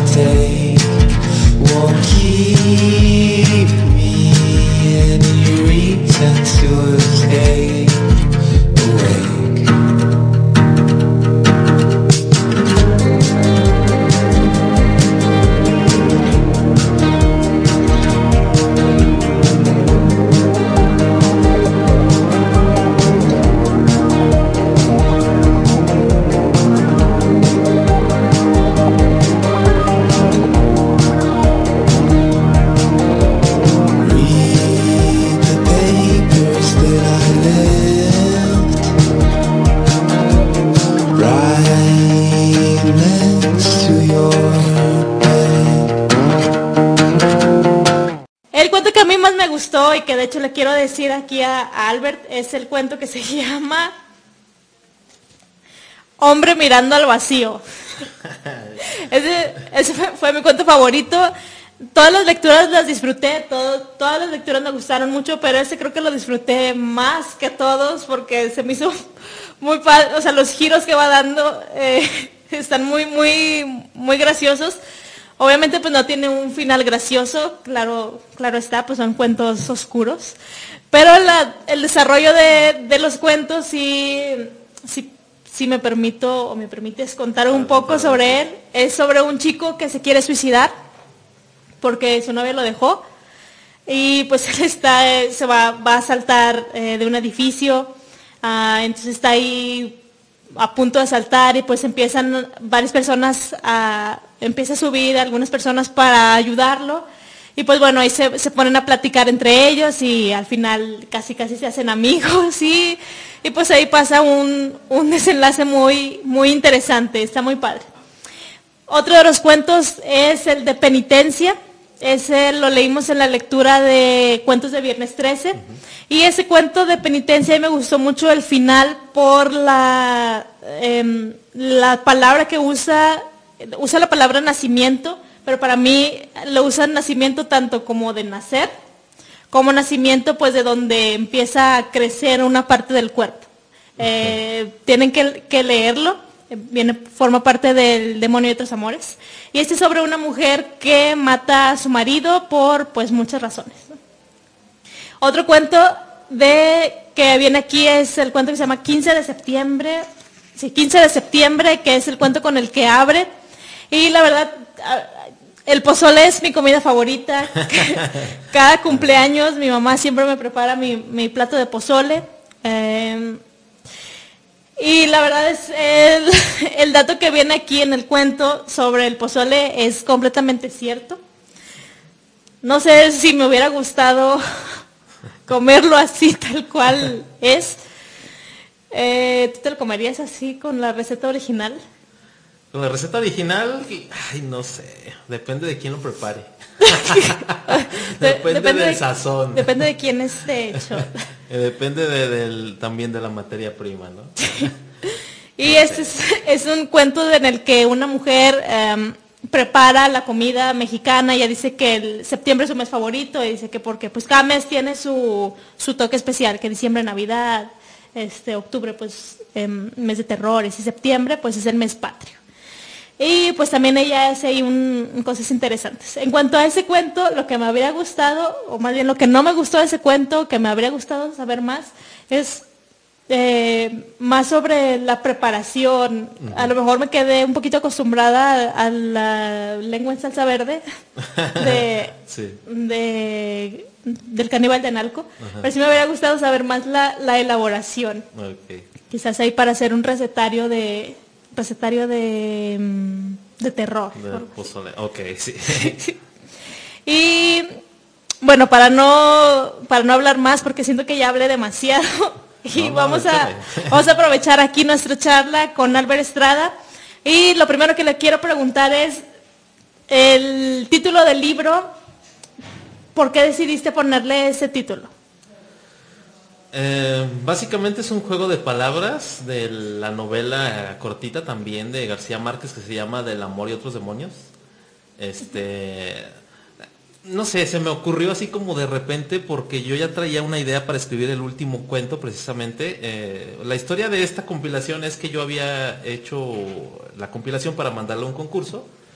take won't keep me any reason to escape awake. Read the papers that I left right next to your bed. El cuento que a mí más me gustó y que de hecho le quiero decir aquí a Albert es el cuento que se llama Hombre mirando al vacío. Ese fue mi cuento favorito. Todas las lecturas las disfruté, todas las lecturas me gustaron mucho, pero ese creo que lo disfruté más que todos porque se me hizo muy padre, o sea, los giros que va dando están muy graciosos. Obviamente pues no tiene un final gracioso, claro está, pues son cuentos oscuros, pero el desarrollo de los cuentos sí me permito o me permites contar un poco sobre él. Es sobre un chico que se quiere suicidar porque su novia lo dejó y pues él se va a saltar de un edificio, entonces está ahí a punto de saltar y pues empiezan varias personas empieza a subir algunas personas para ayudarlo y pues bueno, ahí se ponen a platicar entre ellos y al final casi se hacen amigos y pues ahí pasa un desenlace muy interesante, está muy padre. Otro de los cuentos es el de Penitencia. Ese lo leímos en la lectura de Cuentos de Viernes 13. Y ese cuento de Penitencia me gustó mucho el final por la palabra que usa la palabra nacimiento, pero para mí lo usa nacimiento tanto como de nacer, como nacimiento pues de donde empieza a crecer una parte del cuerpo. Tienen que leerlo. Forma parte del Demonio y otros amores. Y este es sobre una mujer que mata a su marido por pues muchas razones, ¿no? Otro cuento que viene aquí es el cuento que se llama 15 de septiembre. Sí, 15 de septiembre, que es el cuento con el que abre. Y la verdad, el pozole es mi comida favorita. Cada cumpleaños mi mamá siempre me prepara mi plato de pozole. Y la verdad es el dato que viene aquí en el cuento sobre el pozole es completamente cierto. No sé si me hubiera gustado comerlo así tal cual es. ¿Tú te lo comerías así con la receta original? Con la receta original, ay, no sé, depende de quién lo prepare. Depende del sazón. Depende de quién esté hecho. Depende también de la materia prima, ¿no? Y no este es un cuento en el que una mujer prepara la comida mexicana. Ella dice que el septiembre es su mes favorito y dice que porque pues cada mes tiene su toque especial, que diciembre, Navidad, octubre pues mes de terrores y septiembre pues es el mes patrio. Y pues también ella hace ahí cosas interesantes. En cuanto a ese cuento, lo que me habría gustado, o más bien lo que no me gustó de ese cuento, que me habría gustado saber más, es más sobre la preparación. A lo mejor me quedé un poquito acostumbrada a la lengua en salsa verde sí. del Caníbal de Analco, pero sí me habría gustado saber más la elaboración. Okay. Quizás ahí para hacer un recetario de terror. Pozole. Ok, sí. Y bueno, para no hablar más, porque siento que ya hablé demasiado, y vamos a aprovechar aquí nuestra charla con Albert Estrada. Y lo primero que le quiero preguntar es el título del libro. ¿Por qué decidiste ponerle ese título? Básicamente es un juego de palabras de la novela cortita también de García Márquez que se llama Del amor y otros demonios. No sé, se me ocurrió así como de repente porque yo ya traía una idea para escribir el último cuento precisamente. La historia de esta compilación es que yo había hecho la compilación para mandarla a un concurso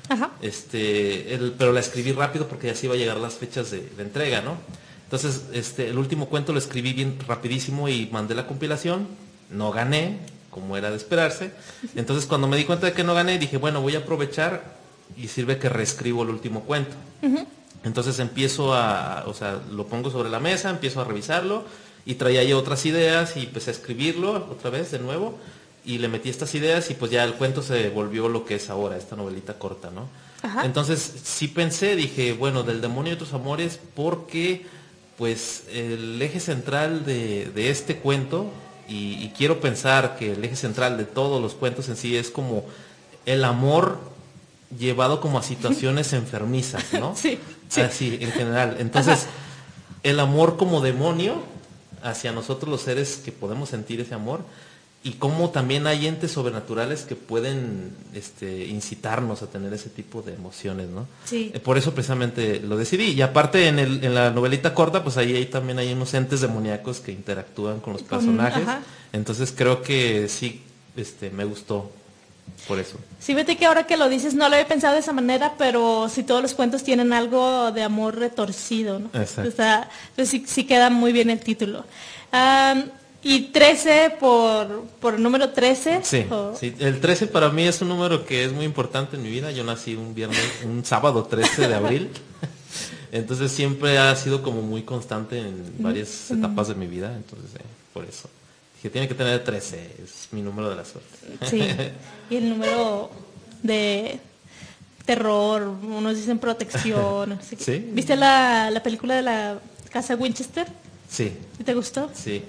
Ajá. Pero la escribí rápido porque ya se iba a llegar las fechas de entrega, ¿no? Entonces, el último cuento lo escribí bien rapidísimo y mandé la compilación. No gané, como era de esperarse. Entonces, cuando me di cuenta de que no gané, dije, bueno, voy a aprovechar y sirve que reescribo el último cuento. Uh-huh. Entonces lo pongo sobre la mesa, empiezo a revisarlo y traía yo otras ideas y empecé a escribirlo otra vez de nuevo y le metí estas ideas y pues ya el cuento se volvió lo que es ahora, esta novelita corta, ¿no? Ajá. Entonces sí pensé, dije, bueno, del demonio y otros amores, porque pues el eje central de este cuento, y quiero pensar que el eje central de todos los cuentos en sí es como el amor llevado como a situaciones enfermizas, ¿no? Sí, sí. Así, en general. Entonces, ajá, el amor como demonio hacia nosotros los seres que podemos sentir ese amor, y cómo también hay entes sobrenaturales que pueden incitarnos a tener ese tipo de emociones, ¿no? Sí. Por eso precisamente lo decidí. Y aparte en la novelita corta, pues ahí también hay unos entes demoníacos que interactúan con los personajes. Ajá. Entonces creo que sí, me gustó por eso. Sí, vete que ahora que lo dices no lo había pensado de esa manera, pero sí todos los cuentos tienen algo de amor retorcido, ¿no? Exacto. Entonces sí queda muy bien el título. Y 13 por el número 13. Sí, sí, el 13 para mí es un número que es muy importante en mi vida. Yo nací un sábado 13 de abril. Entonces siempre ha sido como muy constante en varias etapas de mi vida. Entonces, por eso. Dije, tiene que tener 13, es mi número de la suerte. Sí, y el número de terror, unos dicen protección. ¿Sí? ¿Viste la película de la Casa Winchester? Sí. ¿Te gustó? Sí.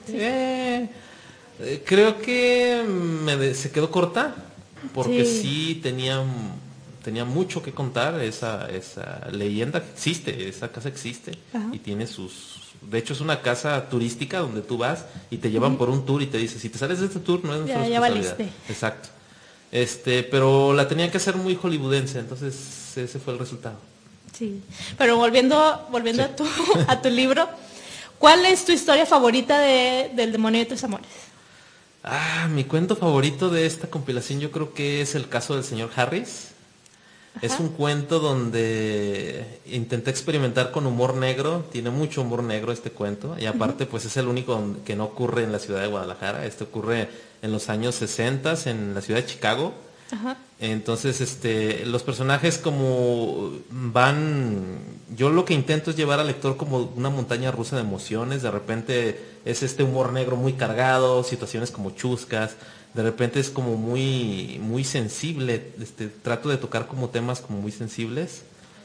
Creo que se quedó corta, porque sí tenía mucho que contar esa leyenda que existe, esa casa existe. Ajá. Y tiene de hecho es una casa turística donde tú vas y te llevan por un tour y te dicen, si te sales de este tour no es nuestra responsabilidad. Valiste. Exacto. Pero la tenían que hacer muy hollywoodense, entonces ese fue el resultado. Sí. Pero volviendo sí. a tu libro, ¿cuál es tu historia favorita del demonio y tus amores? Mi cuento favorito de esta compilación yo creo que es el caso del señor Harris. Ajá. Es un cuento donde intenté experimentar con humor negro, tiene mucho humor negro este cuento, y aparte pues es el único que no ocurre en la ciudad de Guadalajara, ocurre en los años 60 en la ciudad de Chicago. Ajá. Entonces, los personajes como yo lo que intento es llevar al lector como una montaña rusa de emociones. De repente es humor negro muy cargado, situaciones como chuscas, de repente es como muy, muy sensible, trato de tocar como temas como muy sensibles,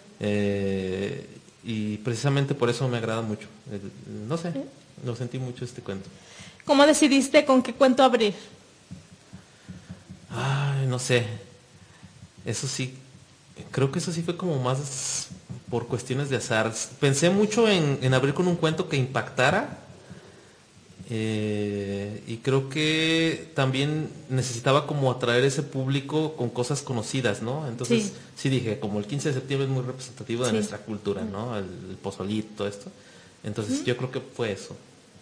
y precisamente por eso me agrada mucho. No sé, lo sentí mucho este cuento. ¿Cómo decidiste con qué cuento abrir? No sé. Eso sí, creo que eso sí fue como más por cuestiones de azar. Pensé mucho en abrir con un cuento que impactara, y creo que también necesitaba como atraer ese público con cosas conocidas, ¿no? Entonces sí dije, como el 15 de septiembre es muy representativo de nuestra cultura, ¿no? El pozolito, todo esto. Entonces yo creo que fue eso.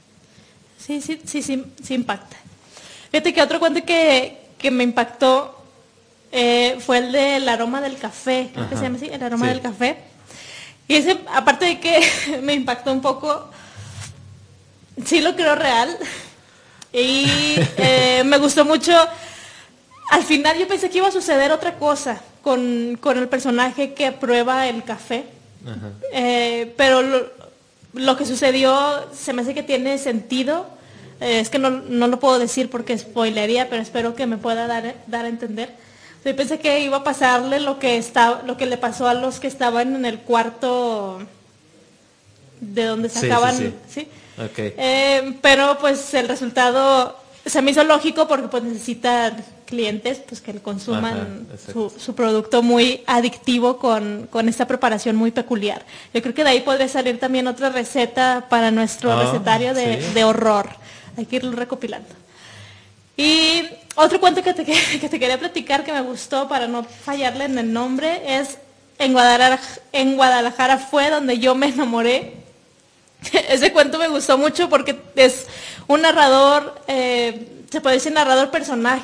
Sí impacta. Fíjate que otro cuento que me impactó fue el del aroma del café, creo que se llama así, el aroma del café. Y ese, aparte de que me impactó un poco, sí lo creo real. Y me gustó mucho. Al final yo pensé que iba a suceder otra cosa con el personaje que prueba el café. Pero lo que sucedió se me hace que tiene sentido. Es que no lo puedo decir porque spoilería, pero espero que me pueda dar a entender. Yo pensé que iba a pasarle lo que le pasó a los que estaban en el cuarto de donde sacaban, ¿sí? Okay. Pero pues el resultado se me hizo lógico porque pues necesitan clientes pues que consuman su producto muy adictivo con esta preparación muy peculiar. Yo creo que de ahí podría salir también otra receta para nuestro recetario de horror. Hay que irlo recopilando. Y otro cuento que te quería platicar que me gustó para no fallarle en el nombre es En Guadalajara fue donde yo me enamoré. Ese cuento me gustó mucho porque es un narrador, se puede decir narrador personaje,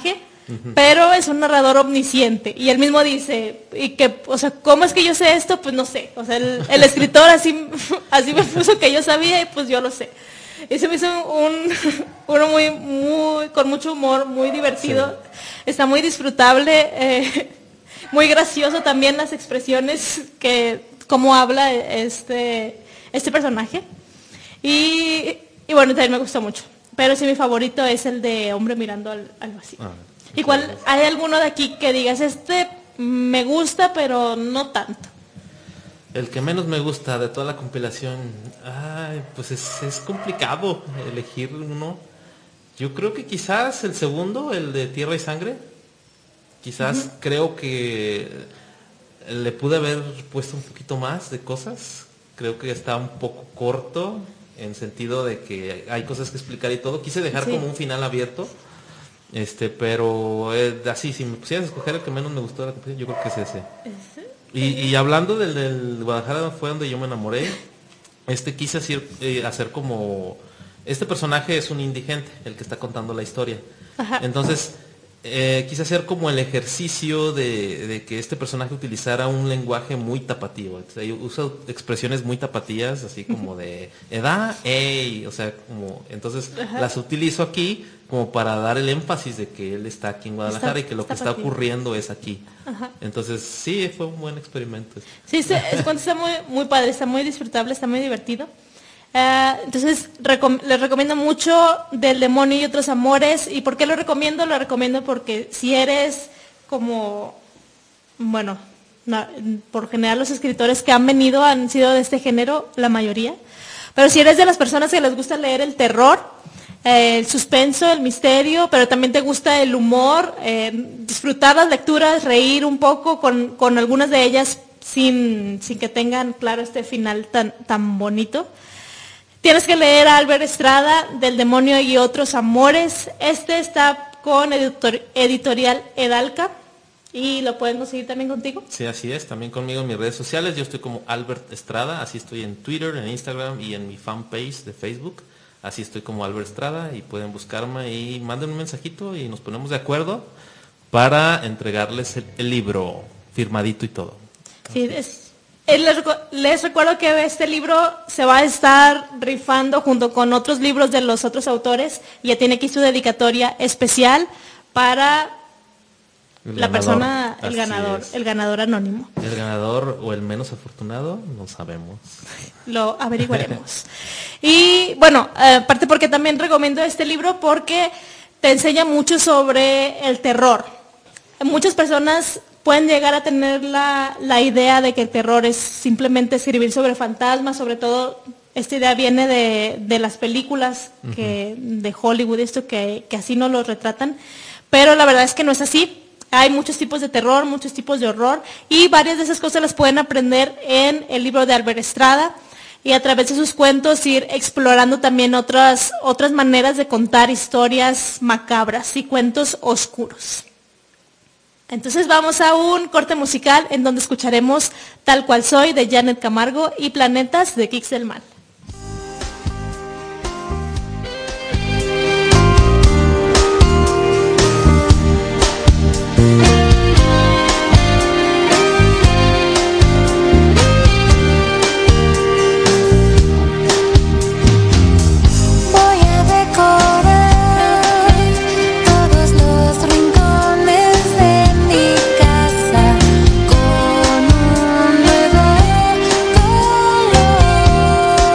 pero es un narrador omnisciente. Y él mismo dice, y que, o sea, ¿cómo es que yo sé esto? Pues no sé. O sea, el escritor así me puso que yo sabía y pues yo lo sé. Y se me hizo uno muy, con mucho humor, muy divertido. Sí. Está muy disfrutable, muy gracioso también las expresiones cómo habla este personaje. Y bueno, también me gustó mucho. Pero sí, mi favorito es el de Hombre mirando al vacío. ¿Y cuál? ¿Hay alguno de aquí que digas, me gusta, pero no tanto? El que menos me gusta de toda la compilación, pues es complicado elegir uno. Yo creo que quizás el segundo, el de Tierra y Sangre, quizás creo que le pude haber puesto un poquito más de cosas. Creo que está un poco corto, en sentido de que hay cosas que explicar y todo. Quise dejar como un final abierto, pero así, si me pusieras a escoger el que menos me gustó de la compilación, yo creo que es ese. Y hablando del Guadalajara, fue donde yo me enamoré. Quise hacer como... Este personaje es un indigente, el que está contando la historia. Ajá. Entonces, quise hacer como el ejercicio de que este personaje utilizara un lenguaje muy tapatío. Usa expresiones muy tapatías, así como de edad, ey, o sea, como... Entonces, las utilizo aquí como para dar el énfasis de que él está aquí en Guadalajara y que lo que está ocurriendo es aquí. Ajá. Entonces, sí, fue un buen experimento. Sí, está muy, muy padre, está muy disfrutable, está muy divertido. Entonces, les recomiendo mucho Del demonio y otros amores. ¿Y por qué lo recomiendo? Lo recomiendo porque si eres como, bueno, por general los escritores que han venido han sido de este género, la mayoría. Pero si eres de las personas que les gusta leer el terror, el suspenso, el misterio, pero también te gusta el humor, disfrutar las lecturas, reír un poco con algunas de ellas sin que tengan claro este final tan bonito. Tienes que leer a Albert Estrada, Del demonio y otros amores. Está con editorial Edalca y lo pueden conseguir también contigo. Sí, así es, también conmigo en mis redes sociales. Yo estoy como Albert Estrada, así estoy en Twitter, en Instagram y en mi fanpage de Facebook. Así estoy como Albert Estrada y pueden buscarme y manden un mensajito y nos ponemos de acuerdo para entregarles el libro firmadito y todo. Sí, les recuerdo que este libro se va a estar rifando junto con otros libros de los otros autores. Ya tiene aquí su dedicatoria especial para la persona, el ganador anónimo. El ganador o el menos afortunado, no sabemos. Lo averiguaremos. Y bueno, aparte porque también recomiendo este libro porque te enseña mucho sobre el terror. Muchas personas pueden llegar a tener la idea de que el terror es simplemente escribir sobre fantasmas, sobre todo esta idea viene de las películas de Hollywood, que así no lo retratan, pero la verdad es que no es así. Hay muchos tipos de terror, muchos tipos de horror y varias de esas cosas las pueden aprender en el libro de Albert Estrada y a través de sus cuentos ir explorando también otras maneras de contar historias macabras y cuentos oscuros. Entonces vamos a un corte musical en donde escucharemos Tal cual soy de Janet Camargo y Planetas de Kix del Mal. Con un nuevo color.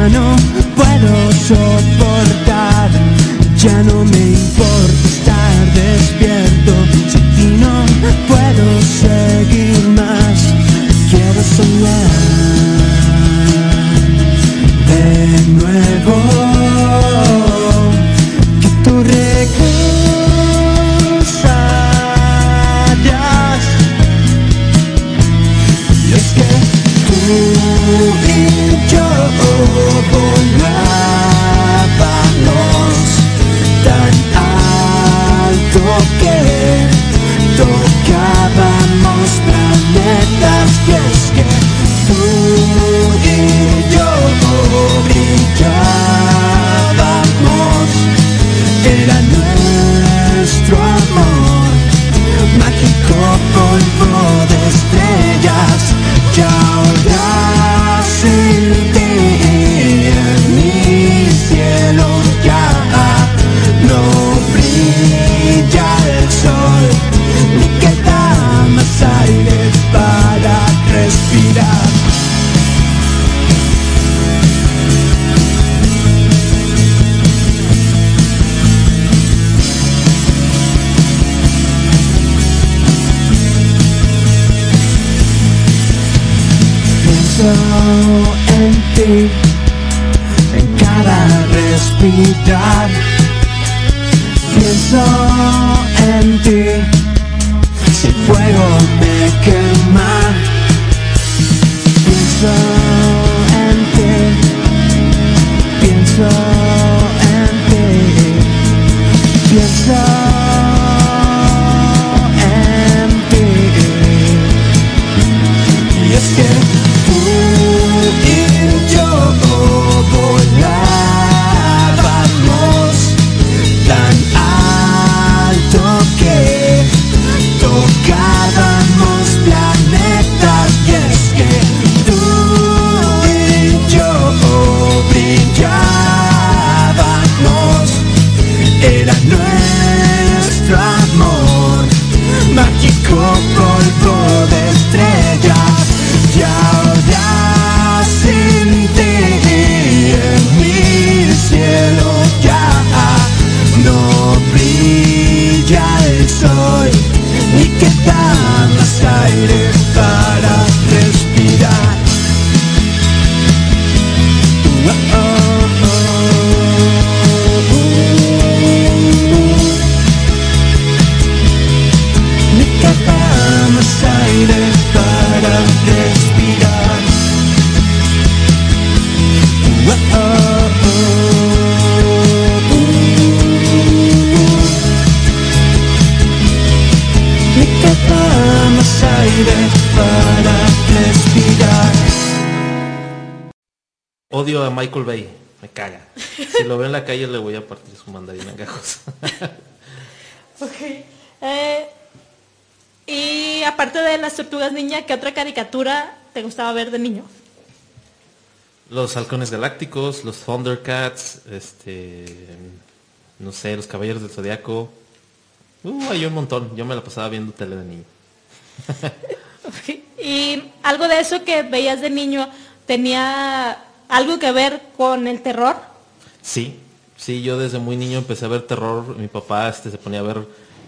no puedo soportar, ya no me importa estar despierto, sin ti no puedo seguir más, quiero soñar de nuevo, que tú regresarás, y es que tú y yo volábamos tan alto que tocábamos planetas, y es que tú y yo brillábamos, era nuestro amor, mágico polvo de estrellas, y ahora sin ti en mi cielo ya no brilla el sol, ni queda más aire para respirar. Pienso en ti, en cada respirar. Pienso en ti, si el fuego me quema. Pienso en ti, pienso en ti, pienso en ti. Y es que tú y yo volábamos tan alto que tocábamos planetas, y es que tú y yo brillábamos, era nuestro amor, mágico polvo de estrellas, y ahora sin ti en mi cielo ya no brilla el sol, ni queda más aire para respirar. Ni queda más aire para respirar. Ni queda más aire para respirar. Odio a Michael Bay, me caga. Si lo veo en la calle le voy a partir su mandarina en gajos. Ok. Y aparte de las Tortugas Ninja, ¿qué otra caricatura te gustaba ver de niño? Los Halcones Galácticos, los Thundercats, no sé, los Caballeros del Zodiaco. Hay un montón. Yo me la pasaba viendo tele de niño. Ok. Y algo de eso que veías de niño, ¿tenía algo que ver con el terror? Sí, yo desde muy niño empecé a ver terror. Mi papá se ponía a ver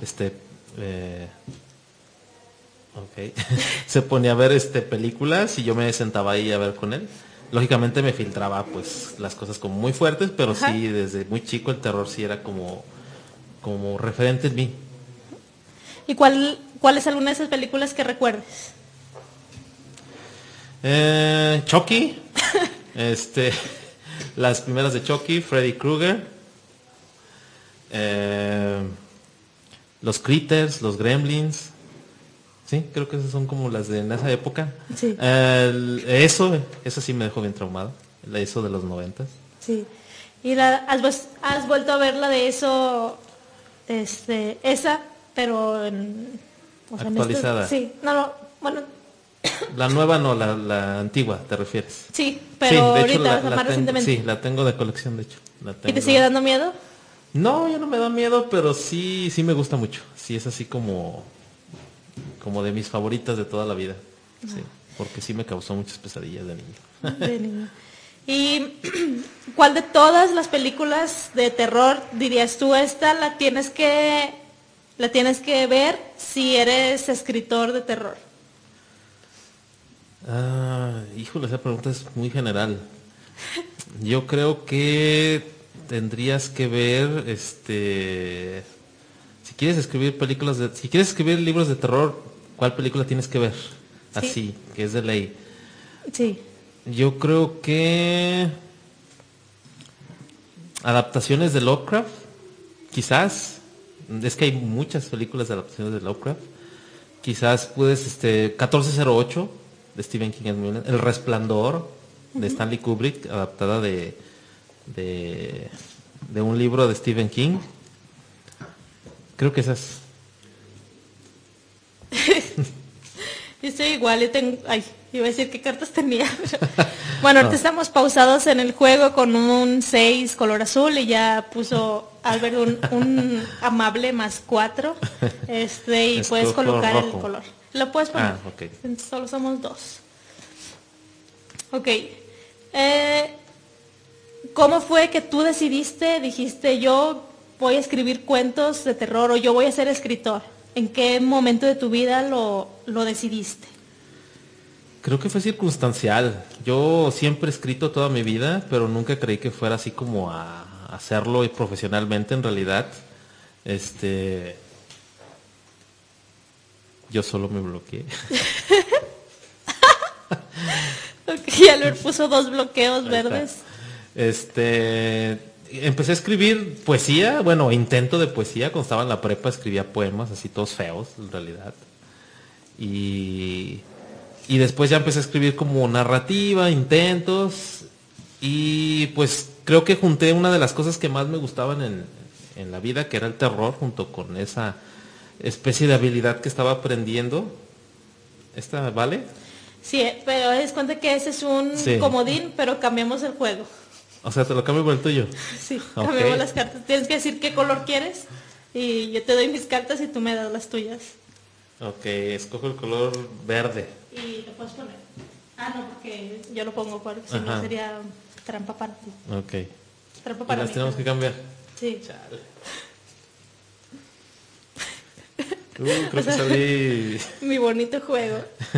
se ponía a ver películas y yo me sentaba ahí a ver con él. Lógicamente me filtraba pues las cosas como muy fuertes, pero Ajá. sí, desde muy chico el terror sí era como referente en mí. ¿Y cuál es alguna de esas películas que recuerdes? Chucky, las primeras de Chucky, Freddy Krueger, los Critters, los Gremlins. Sí, creo que esas son como las de en esa época. Sí. Eso sí me dejó bien traumado. Eso de los 90. Sí. ¿Y has vuelto a ver la de eso, esa, pero actualizada? Sí, no, bueno. La nueva no, la antigua, ¿te refieres? Sí, pero sí, de ahorita, hecho, o sea, más recientemente. Sí, la tengo de colección, de hecho. ¿Y te sigue dando miedo? No, ya no me da miedo, pero sí me gusta mucho. Sí, es así como de mis favoritas de toda la vida. Sí, porque sí me causó muchas pesadillas de niño. De niño. ¿Y cuál de todas las películas de terror dirías tú esta la tienes que ver si eres escritor de terror? Híjole, esa pregunta es muy general. Yo creo que tendrías que ver, si quieres escribir libros de terror, ¿cuál película tienes que ver? Sí. Así, que es de ley. Sí. Yo creo que adaptaciones de Lovecraft, quizás. Es que hay muchas películas de adaptaciones de Lovecraft. Quizás puedes, 1408 de Stephen King, El Resplandor de Stanley Kubrick, adaptada de un libro de Stephen King. Creo que esas. Yo estoy igual, iba a decir qué cartas tenía. Bueno, ahorita estamos pausados en el juego con un 6 color azul y ya puso Albert un amable +4. Y puedes colocar rojo. el color. Lo puedes poner. Ok. Solo somos 2. Ok. ¿Cómo fue que tú dijiste yo voy a escribir cuentos de terror o yo voy a ser escritor? ¿En qué momento de tu vida lo decidiste? Creo que fue circunstancial. Yo siempre he escrito toda mi vida, pero nunca creí que fuera así como a hacerlo profesionalmente en realidad. Yo solo me bloqueé. Ok, Albert puso 2 bloqueos verdes. Empecé a escribir poesía, intento de poesía. Cuando estaba en la prepa escribía poemas así todos feos, en realidad. Y después ya empecé a escribir como narrativa, intentos. Y pues creo que junté una de las cosas que más me gustaban en la vida, que era el terror, junto con esa especie de habilidad que estaba aprendiendo. ¿Esta vale? Sí, pero es cuenta que ese es un comodín, pero cambiamos el juego. O sea, te lo cambio por el tuyo. Sí, cambiamos las cartas. Tienes que decir qué color quieres y yo te doy mis cartas y tú me das las tuyas. Ok, escojo el color verde. Y lo puedes poner. No, porque yo lo pongo porque si no sería trampa para ti. Ok. Trampa para ¿Y las mí. tenemos que cambiar? Sí. Chale. Creo que salí... Mi bonito juego.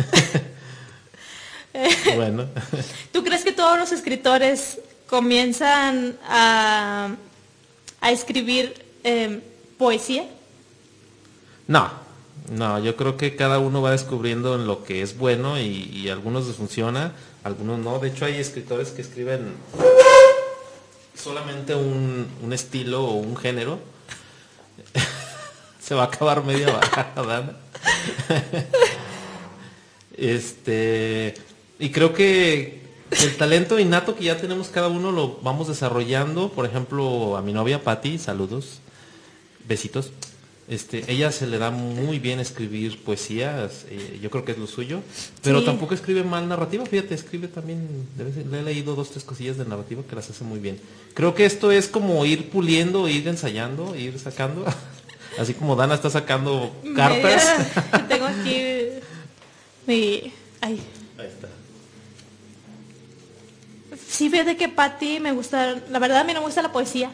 Bueno. ¿Tú crees que todos los escritores comienzan a escribir poesía? No, yo creo que cada uno va descubriendo en lo que es bueno y algunos les funciona, algunos no. De hecho hay escritores que escriben solamente un estilo o un género. Se va a acabar media bajada. Y creo que el talento innato que ya tenemos cada uno lo vamos desarrollando. Por ejemplo, a mi novia Patti, saludos, besitos. Ella se le da muy bien escribir poesías, yo creo que es lo suyo, pero Sí. tampoco escribe mal narrativa, fíjate, escribe también, le he leído 2, 3 cosillas de narrativa que las hace muy bien. Creo que esto es como ir puliendo, ir ensayando, ir sacando, así como Dana está sacando cartas. Tengo aquí Ahí está. Sí, fíjate que Patti me gusta, la verdad a mí no me gusta la poesía,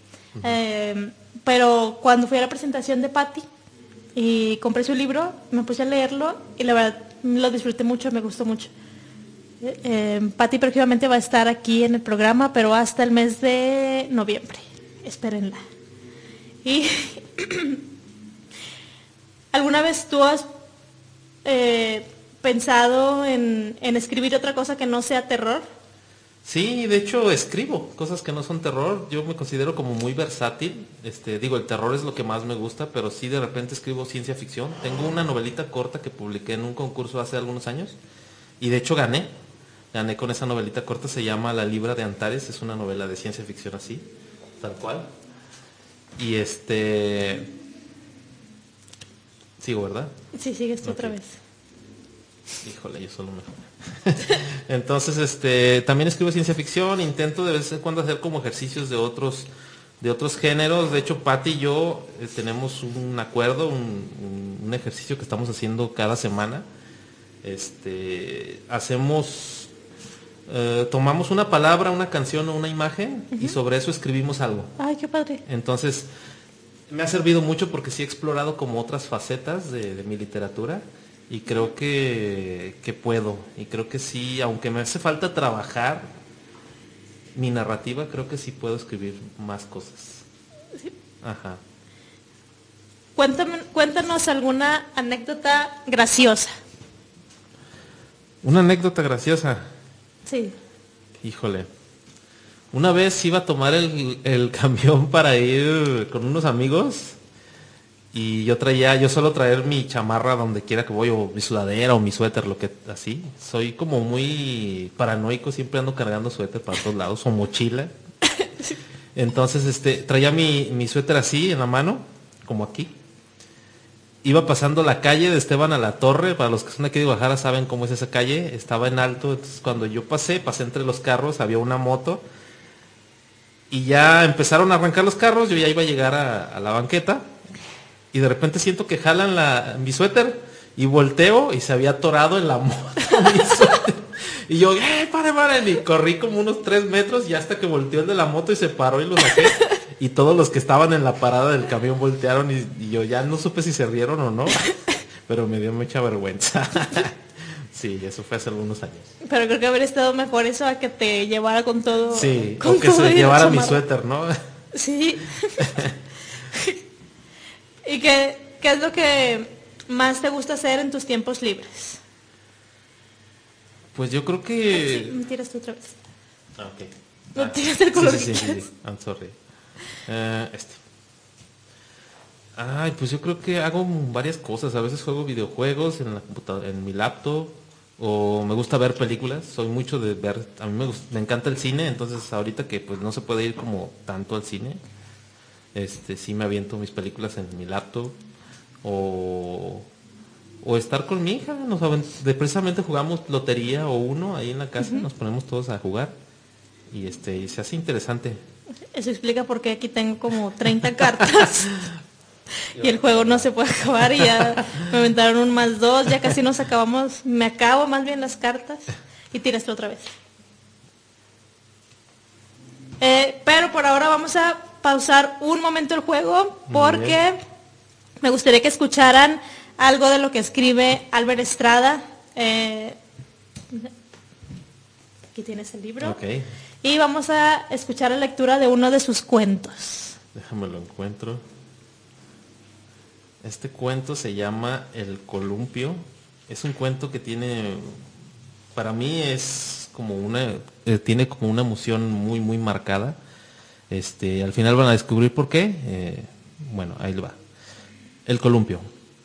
pero cuando fui a la presentación de Patti y compré su libro, me puse a leerlo y la verdad lo disfruté mucho, me gustó mucho. Patti próximamente va a estar aquí en el programa, pero hasta el mes de noviembre, espérenla. Y ¿alguna vez tú has pensado en escribir otra cosa que no sea terror? Sí, de hecho escribo cosas que no son terror. Yo me considero como muy versátil. El terror es lo que más me gusta, pero sí de repente escribo ciencia ficción. Tengo una novelita corta que publiqué en un concurso hace algunos años y de hecho gané con esa novelita corta. Se llama La Libra de Antares, es una novela de ciencia ficción así, tal cual. Y sigo, ¿verdad? Sí, sigues tú otra vez. Híjole, yo solo me... Entonces, también escribo ciencia ficción, intento de vez en cuando hacer como ejercicios de otros géneros. De hecho, Patti y yo tenemos un acuerdo, un ejercicio que estamos haciendo cada semana. Hacemos tomamos una palabra, una canción o una imagen y sobre eso escribimos algo. Ay, qué padre. Entonces, me ha servido mucho porque sí he explorado como otras facetas de mi literatura y creo que puedo. Y creo que sí, aunque me hace falta trabajar mi narrativa, creo que sí puedo escribir más cosas. Sí. Ajá. Cuéntanos alguna anécdota graciosa. Una anécdota graciosa. Sí. Híjole. Una vez iba a tomar el camión para ir con unos amigos y yo suelo traer mi chamarra donde quiera que voy, o mi sudadera o mi suéter, lo que así. Soy como muy paranoico, siempre ando cargando suéter para todos lados, o mochila. Entonces traía mi suéter así en la mano, como aquí. Iba pasando la calle de Esteban a la Torre, para los que son aquí de Guadalajara saben cómo es esa calle, estaba en alto, entonces cuando yo pasé entre los carros, había una moto, y ya empezaron a arrancar los carros, yo ya iba a llegar a la banqueta, y de repente siento que jalan mi suéter, y volteo, y se había atorado en la moto mi suéter. Y yo, paren, y corrí como unos 3 metros, y hasta que volteó el de la moto y se paró y lo saqué. Y todos los que estaban en la parada del camión voltearon y yo ya no supe si se rieron o no, pero me dio mucha vergüenza. Sí, eso fue hace algunos años. Pero creo que habría estado mejor eso a que te llevara con todo. Sí, con o que todo se y llevara la mi chamarra. suéter, ¿no? Sí. ¿Y qué es lo que más te gusta hacer en tus tiempos libres? Pues yo creo que... Sí, me tiras tú otra vez. Ah, ok. No tienes el color sí, que quieres. I'm sorry. Ay, pues yo creo que hago varias cosas. A veces juego videojuegos en la computadora, en mi laptop, o me gusta ver películas. Soy mucho de ver, a mí me encanta el cine, entonces ahorita que pues no se puede ir como tanto al cine, sí me aviento mis películas en mi laptop, o estar con mi hija. Precisamente jugamos lotería o uno ahí en la casa, nos ponemos todos a jugar y se hace interesante. Eso explica por qué aquí tengo como 30 cartas y el juego no se puede acabar y ya me aventaron un +2, ya casi nos acabamos, me acabo más bien las cartas y tiraste otra vez. Pero por ahora vamos a pausar un momento el juego porque me gustaría que escucharan algo de lo que escribe Albert Estrada. Aquí tienes el libro. Okay. Y vamos a escuchar la lectura de uno de sus cuentos. Déjame lo encuentro. Este cuento se llama El Columpio. Es un cuento que para mí es como tiene como una emoción muy, muy marcada. Al final van a descubrir por qué. Bueno, ahí va. El Columpio.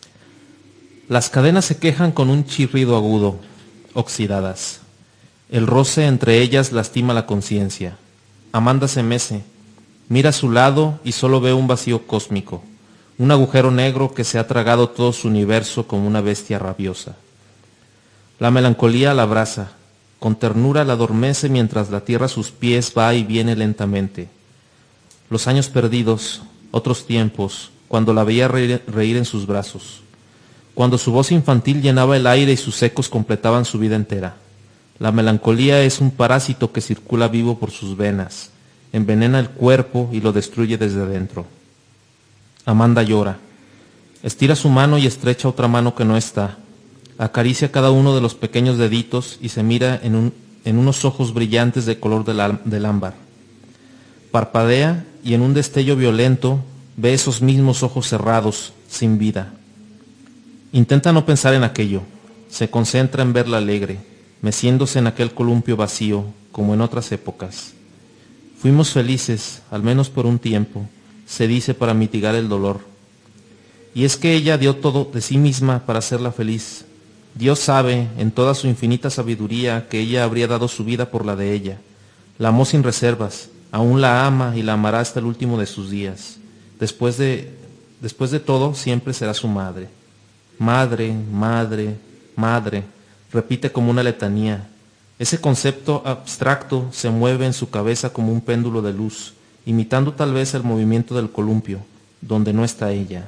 Las cadenas se quejan con un chirrido agudo, oxidadas. El roce entre ellas lastima la conciencia. Amanda se mece, mira a su lado y solo ve un vacío cósmico, un agujero negro que se ha tragado todo su universo como una bestia rabiosa. La melancolía la abraza, con ternura la adormece mientras la tierra a sus pies va y viene lentamente. Los años perdidos, otros tiempos, cuando la veía reír en sus brazos, cuando su voz infantil llenaba el aire y sus ecos completaban su vida entera. La melancolía es un parásito que circula vivo por sus venas, envenena el cuerpo y lo destruye desde adentro. Amanda llora. Estira su mano y estrecha otra mano que no está. Acaricia cada uno de los pequeños deditos y se mira en unos ojos brillantes de color del ámbar. Parpadea y en un destello violento ve esos mismos ojos cerrados, sin vida. Intenta no pensar en aquello. Se concentra en verla alegre, meciéndose en aquel columpio vacío, como en otras épocas. Fuimos felices, al menos por un tiempo, se dice para mitigar el dolor. Y es que ella dio todo de sí misma para hacerla feliz. Dios sabe, en toda su infinita sabiduría, que ella habría dado su vida por la de ella. La amó sin reservas, aún la ama y la amará hasta el último de sus días. Después de todo, siempre será su madre. Madre, madre, madre, repite como una letanía. Ese concepto abstracto se mueve en su cabeza como un péndulo de luz, imitando tal vez el movimiento del columpio, donde no está ella.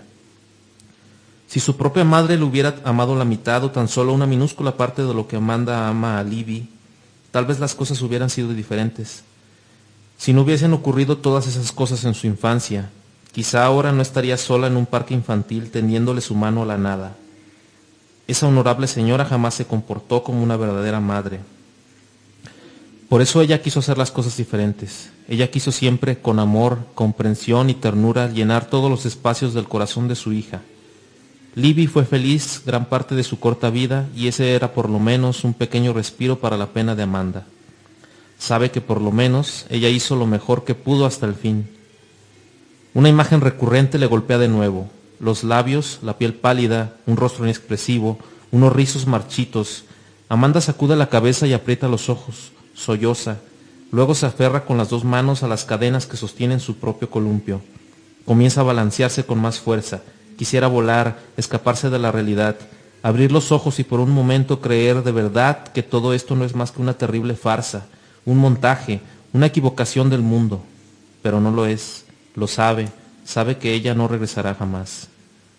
Si su propia madre le hubiera amado la mitad o tan solo una minúscula parte de lo que Amanda ama a Libby, tal vez las cosas hubieran sido diferentes. Si no hubiesen ocurrido todas esas cosas en su infancia, quizá ahora no estaría sola en un parque infantil tendiéndole su mano a la nada. Esa honorable señora jamás se comportó como una verdadera madre. Por eso ella quiso hacer las cosas diferentes. Ella quiso siempre, con amor, comprensión y ternura, llenar todos los espacios del corazón de su hija. Libby fue feliz gran parte de su corta vida y ese era por lo menos un pequeño respiro para la pena de Amanda. Sabe que por lo menos ella hizo lo mejor que pudo hasta el fin. Una imagen recurrente le golpea de nuevo. Los labios, la piel pálida, un rostro inexpresivo, unos rizos marchitos. Amanda sacude la cabeza y aprieta los ojos, solloza. Luego se aferra con las dos manos a las cadenas que sostienen su propio columpio. Comienza a balancearse con más fuerza. Quisiera volar, escaparse de la realidad, abrir los ojos y por un momento creer de verdad que todo esto no es más que una terrible farsa, un montaje, una equivocación del mundo. Pero no lo es, lo sabe que ella no regresará jamás.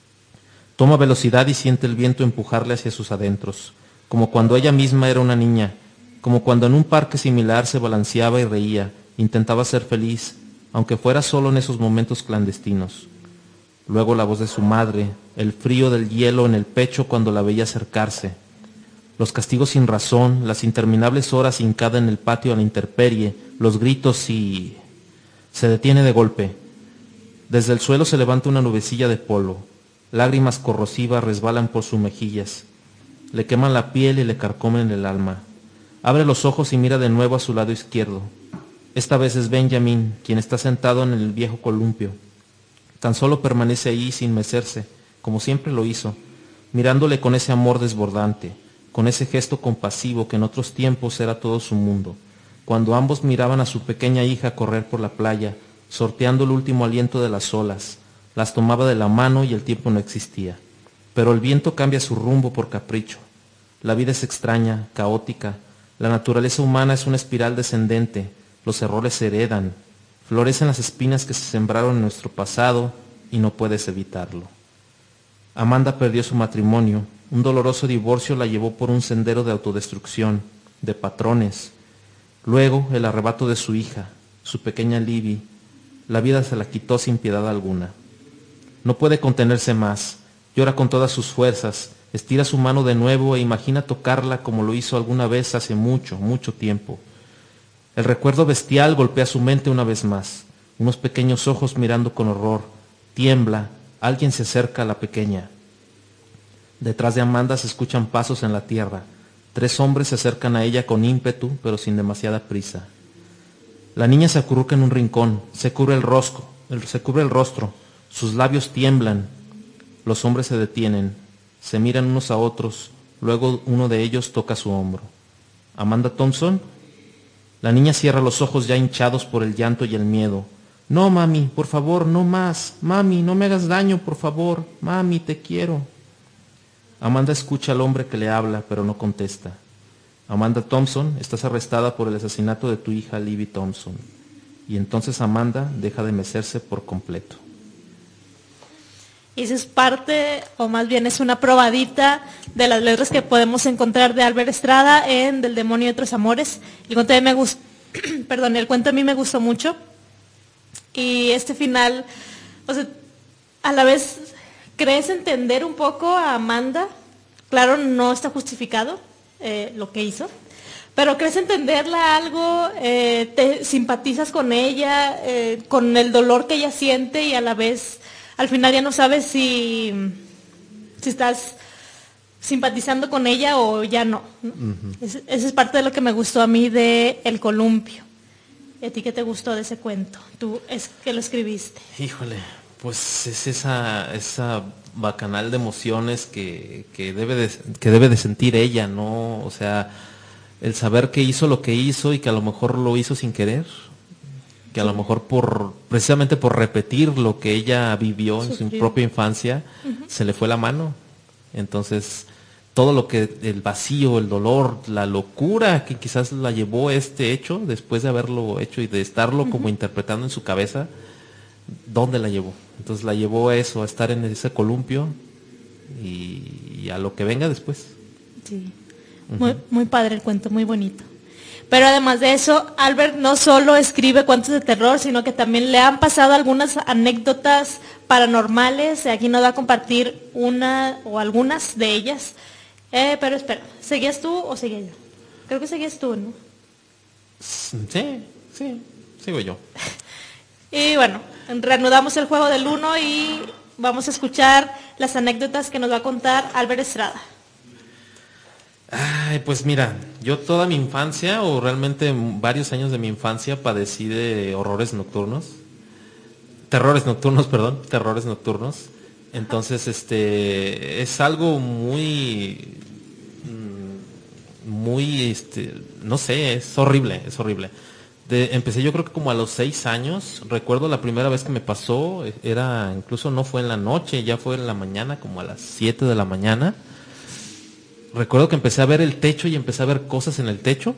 Toma velocidad y siente el viento empujarle hacia sus adentros, como cuando ella misma era una niña, como cuando en un parque similar se balanceaba y reía, intentaba ser feliz, aunque fuera solo en esos momentos clandestinos. Luego la voz de su madre, el frío del hielo en el pecho cuando la veía acercarse, los castigos sin razón, las interminables horas hincada en el patio a la intemperie, los gritos y... Se detiene de golpe. Desde el suelo se levanta una nubecilla de polvo. Lágrimas corrosivas resbalan por sus mejillas. Le queman la piel y le carcomen el alma. Abre los ojos y mira de nuevo a su lado izquierdo. Esta vez es Benjamin, quien está sentado en el viejo columpio. Tan solo permanece ahí sin mecerse, como siempre lo hizo, mirándole con ese amor desbordante, con ese gesto compasivo que en otros tiempos era todo su mundo, cuando ambos miraban a su pequeña hija correr por la playa, sorteando el último aliento de las olas, las tomaba de la mano y el tiempo no existía. Pero el viento cambia su rumbo por capricho. La vida es extraña, caótica, la naturaleza humana es una espiral descendente, los errores se heredan, florecen las espinas que se sembraron en nuestro pasado y no puedes evitarlo. Amanda perdió su matrimonio, un doloroso divorcio la llevó por un sendero de autodestrucción, de patrones. Luego el arrebato de su hija, su pequeña Libby, la vida se la quitó sin piedad alguna. No puede contenerse más, llora con todas sus fuerzas, estira su mano de nuevo e imagina tocarla como lo hizo alguna vez hace mucho, mucho tiempo. El recuerdo bestial golpea su mente una vez más. Unos pequeños ojos mirando con horror. Tiembla. Alguien se acerca a la pequeña. Detrás de Amanda se escuchan pasos en la tierra. 3 hombres se acercan a ella con ímpetu, pero sin demasiada prisa. La niña se acurruca en un rincón. Se cubre el rostro. Sus labios tiemblan. Los hombres se detienen. Se miran unos a otros. Luego uno de ellos toca su hombro. ¿Amanda Thompson? La niña cierra los ojos ya hinchados por el llanto y el miedo. No, mami, por favor, no más. Mami, no me hagas daño, por favor. Mami, te quiero. Amanda escucha al hombre que le habla, pero no contesta. Amanda Thompson, estás arrestada por el asesinato de tu hija Libby Thompson. Y entonces Amanda deja de mecerse por completo. Y esa es parte, o más bien es una probadita de las letras que podemos encontrar de Albert Estrada en Del demonio y otros amores. El cuento a mí me gustó mucho. Y este final, o sea, a la vez crees entender un poco a Amanda. Claro, no está justificado lo que hizo, pero crees entenderla algo, te simpatizas con ella, con el dolor que ella siente y a la vez... Al final ya no sabes si estás simpatizando con ella o ya no. Uh-huh. Esa es parte de lo que me gustó a mí de El columpio. ¿Y a ti qué te gustó de ese cuento? Tú es que lo escribiste. Híjole, pues es esa bacanal de emociones que debe de sentir ella, ¿no? O sea, el saber que hizo lo que hizo y que a lo mejor lo hizo sin querer. Que a lo mejor precisamente por repetir lo que ella vivió en su propia infancia, uh-huh, se le fue la mano. Entonces, todo lo que, el vacío, el dolor, la locura que quizás la llevó este hecho, después de haberlo hecho y de estarlo, uh-huh, como interpretando en su cabeza, ¿dónde la llevó? Entonces la llevó a eso, a estar en ese columpio y a lo que venga después. Sí, uh-huh, muy padre el cuento, muy bonito. Pero además de eso, Albert no solo escribe cuentos de terror, sino que también le han pasado algunas anécdotas paranormales. Aquí nos va a compartir una o algunas de ellas. Pero espera, ¿seguías tú o seguía yo? Creo que seguías tú, ¿no? Sí, sigo yo. Y bueno, reanudamos el juego del 1 y vamos a escuchar las anécdotas que nos va a contar Albert Estrada. Ay, pues mira, yo toda mi infancia, o realmente varios años de mi infancia, padecí de terrores nocturnos. Entonces, es algo muy, no sé, es horrible. Empecé yo creo que como a los 6 años, recuerdo la primera vez que me pasó, incluso no fue en la noche, ya fue en la mañana, como a las 7 de la mañana. Recuerdo que empecé a ver el techo y empecé a ver cosas en el techo.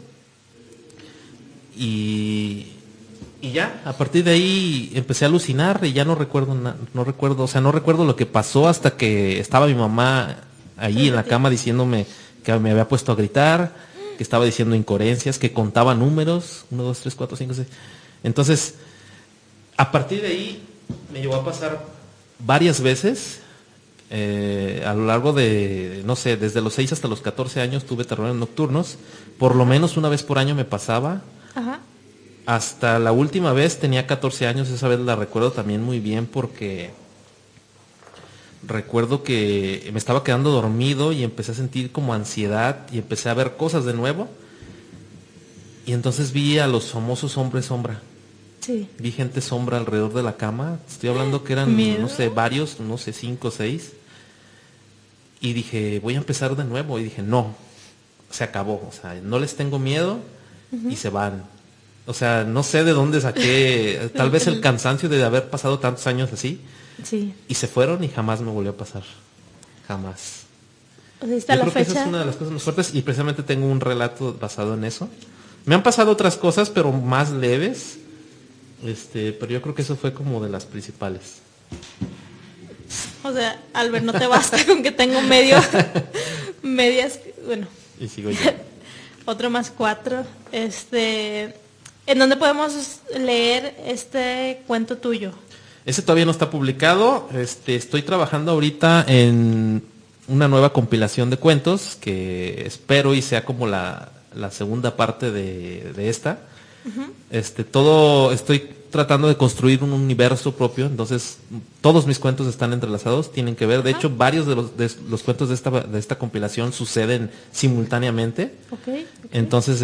Y ya, a partir de ahí empecé a alucinar y ya no recuerdo lo que pasó hasta que estaba mi mamá allí en la cama diciéndome que me había puesto a gritar, que estaba diciendo incoherencias, que contaba números, 1, 2, 3, 4, 5, 6. Entonces, a partir de ahí me llegó a pasar varias veces. A lo largo de, no sé, desde los 6 hasta los 14 años tuve terrores nocturnos. Por lo menos una vez por año me pasaba. Ajá. Hasta la última vez tenía 14 años, esa vez la recuerdo también muy bien porque recuerdo que me estaba quedando dormido y empecé a sentir como ansiedad y empecé a ver cosas de nuevo. Y entonces vi a los famosos hombres sombra. Sí. Vi gente sombra alrededor de la cama. Estoy hablando que eran, ¿Miedo? no sé, varios, 5 o 6. Y dije, voy a empezar de nuevo. Y dije, no, se acabó. O sea, no les tengo miedo y se van. O sea, no sé de dónde saqué, tal vez el cansancio de haber pasado tantos años así. Sí. Y se fueron y jamás me volvió a pasar. Jamás. O sea, está Yo la creo que esa fecha. es una de las cosas más fuertes y precisamente tengo un relato basado en eso. Me han pasado otras cosas, pero más leves. Pero yo creo que eso fue como de las principales. O sea, Albert, no te basta con que tengo medias, bueno. Y sigo yo. Otro más 4. ¿En dónde podemos leer este cuento tuyo? Ese todavía no está publicado. Estoy trabajando ahorita en una nueva compilación de cuentos que espero y sea como la segunda parte de esta. Uh-huh. Estoy tratando de construir un universo propio, entonces todos mis cuentos están entrelazados, tienen que ver. De hecho, varios de los cuentos de esta compilación suceden simultáneamente. Okay. Entonces,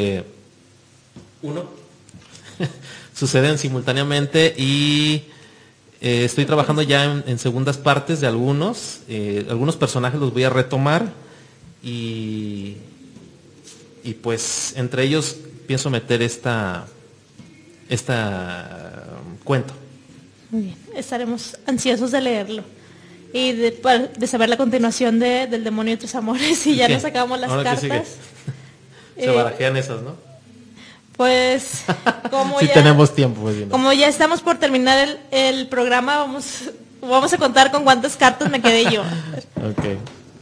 suceden simultáneamente y estoy trabajando ya en segundas partes de algunos personajes los voy a retomar y pues entre ellos pienso meter esta cuento. Muy bien, estaremos ansiosos de leerlo y de saber la continuación del demonio y otros amores y ya nos acabamos las ¿Ahora cartas. Se barajean esas, ¿no? Pues como sí ya tenemos tiempo, pues, como ya estamos por terminar el programa, vamos a contar con cuántas cartas me quedé yo. Okay.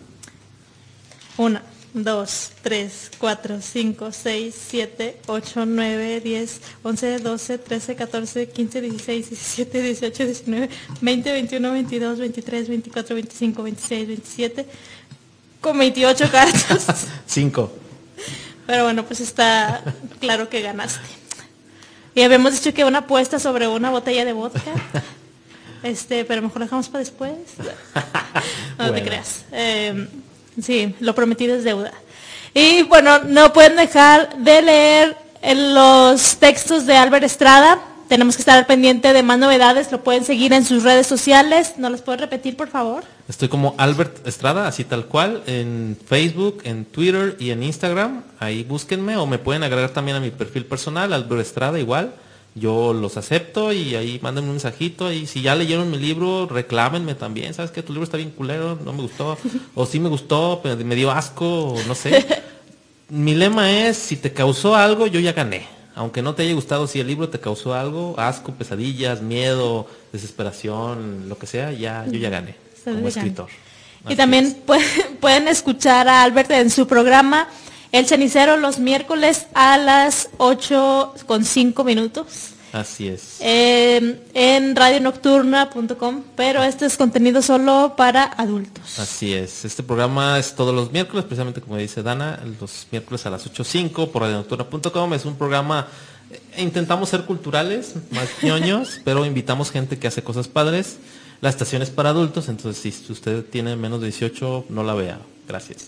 1, 2, 3, 4, 5, 6, 7, 8, 9, 10, 11, 12, 13, 14, 15, 16, 17, 18, 19, 20, 21, 22, 23, 24, 25, 26, 27, con 28 cartas. 5. Pero bueno, pues está claro que ganaste. Y habíamos dicho que una apuesta sobre una botella de vodka. Pero mejor lo dejamos para después. No Bueno. te creas. Sí, lo prometido es deuda. Y bueno, no pueden dejar de leer los textos de Albert Estrada. Tenemos que estar al pendiente de más novedades. Lo pueden seguir en sus redes sociales. ¿Nos las puedes repetir, por favor? Estoy como Albert Estrada, así tal cual, en Facebook, en Twitter y en Instagram. Ahí búsquenme o me pueden agregar también a mi perfil personal, Albert Estrada igual. Yo los acepto y ahí mándenme un mensajito. Y si ya leyeron mi libro, reclámenme también. ¿Sabes qué? Tu libro está bien culero, no me gustó. O sí me gustó, pero me dio asco, o no sé. Mi lema es, si te causó algo, yo ya gané. Aunque no te haya gustado, si el libro te causó algo, asco, pesadillas, miedo, desesperación, lo que sea, yo ya gané como escritor. Y también pueden escuchar a Albert en su programa El Cenicero los miércoles a las 8:05. Así es. En radionocturna.com, pero este es contenido solo para adultos. Así es. Este programa es todos los miércoles, precisamente como dice Dana, los miércoles a las 8:05 por radionocturna.com. Es un programa, intentamos ser culturales, más ñoños, pero invitamos gente que hace cosas padres. La estación es para adultos, entonces si usted tiene menos de 18, no la vea. Gracias.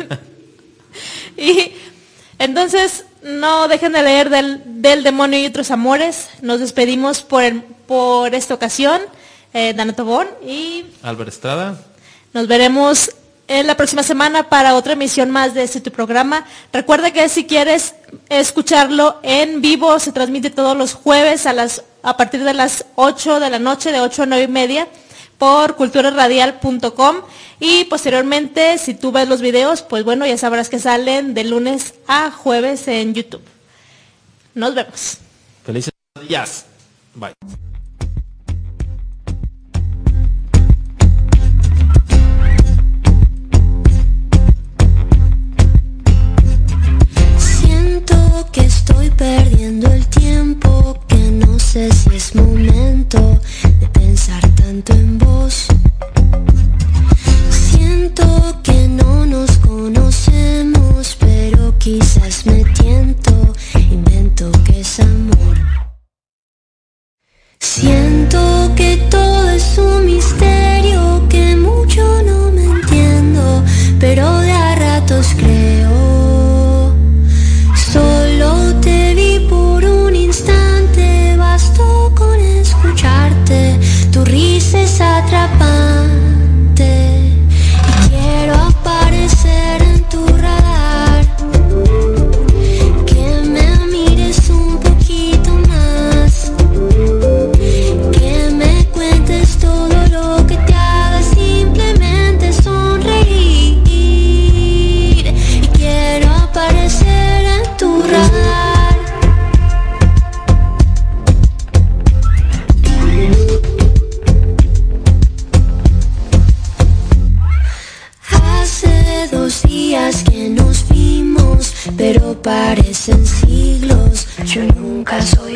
Y entonces, no dejen de leer del Demonio y otros amores. Nos despedimos por esta ocasión. Dana Tobón y Álvaro Estrada. Nos veremos en la próxima semana para otra emisión más de tu programa. Recuerda que si quieres escucharlo en vivo, se transmite todos los jueves a partir de las 8 de la noche, de 8 a 9:30, por culturaradial.com. Y posteriormente, si tú ves los videos, pues bueno, ya sabrás que salen de lunes a jueves en YouTube. Nos vemos. Felices días. Bye. Siento que estoy perdiendo el tiempo, que no sé si es momento de pensar tanto en vos. Siento que no nos conocemos, pero quizás me tiento, invento que es amor. Siento que todo es un misterio, que mucho no me entiendo, pero de a ratos creo. Solo te vi por un instante, bastó con escucharte, tu risa es atrapante. Quiero aparecer en tu radar, que me mires un poquito más, que me cuentes todo lo que te haga simplemente sonreír. Y quiero aparecer en tu radar. Hace 2 días que nos vimos, pero parecen siglos. Yo nunca soy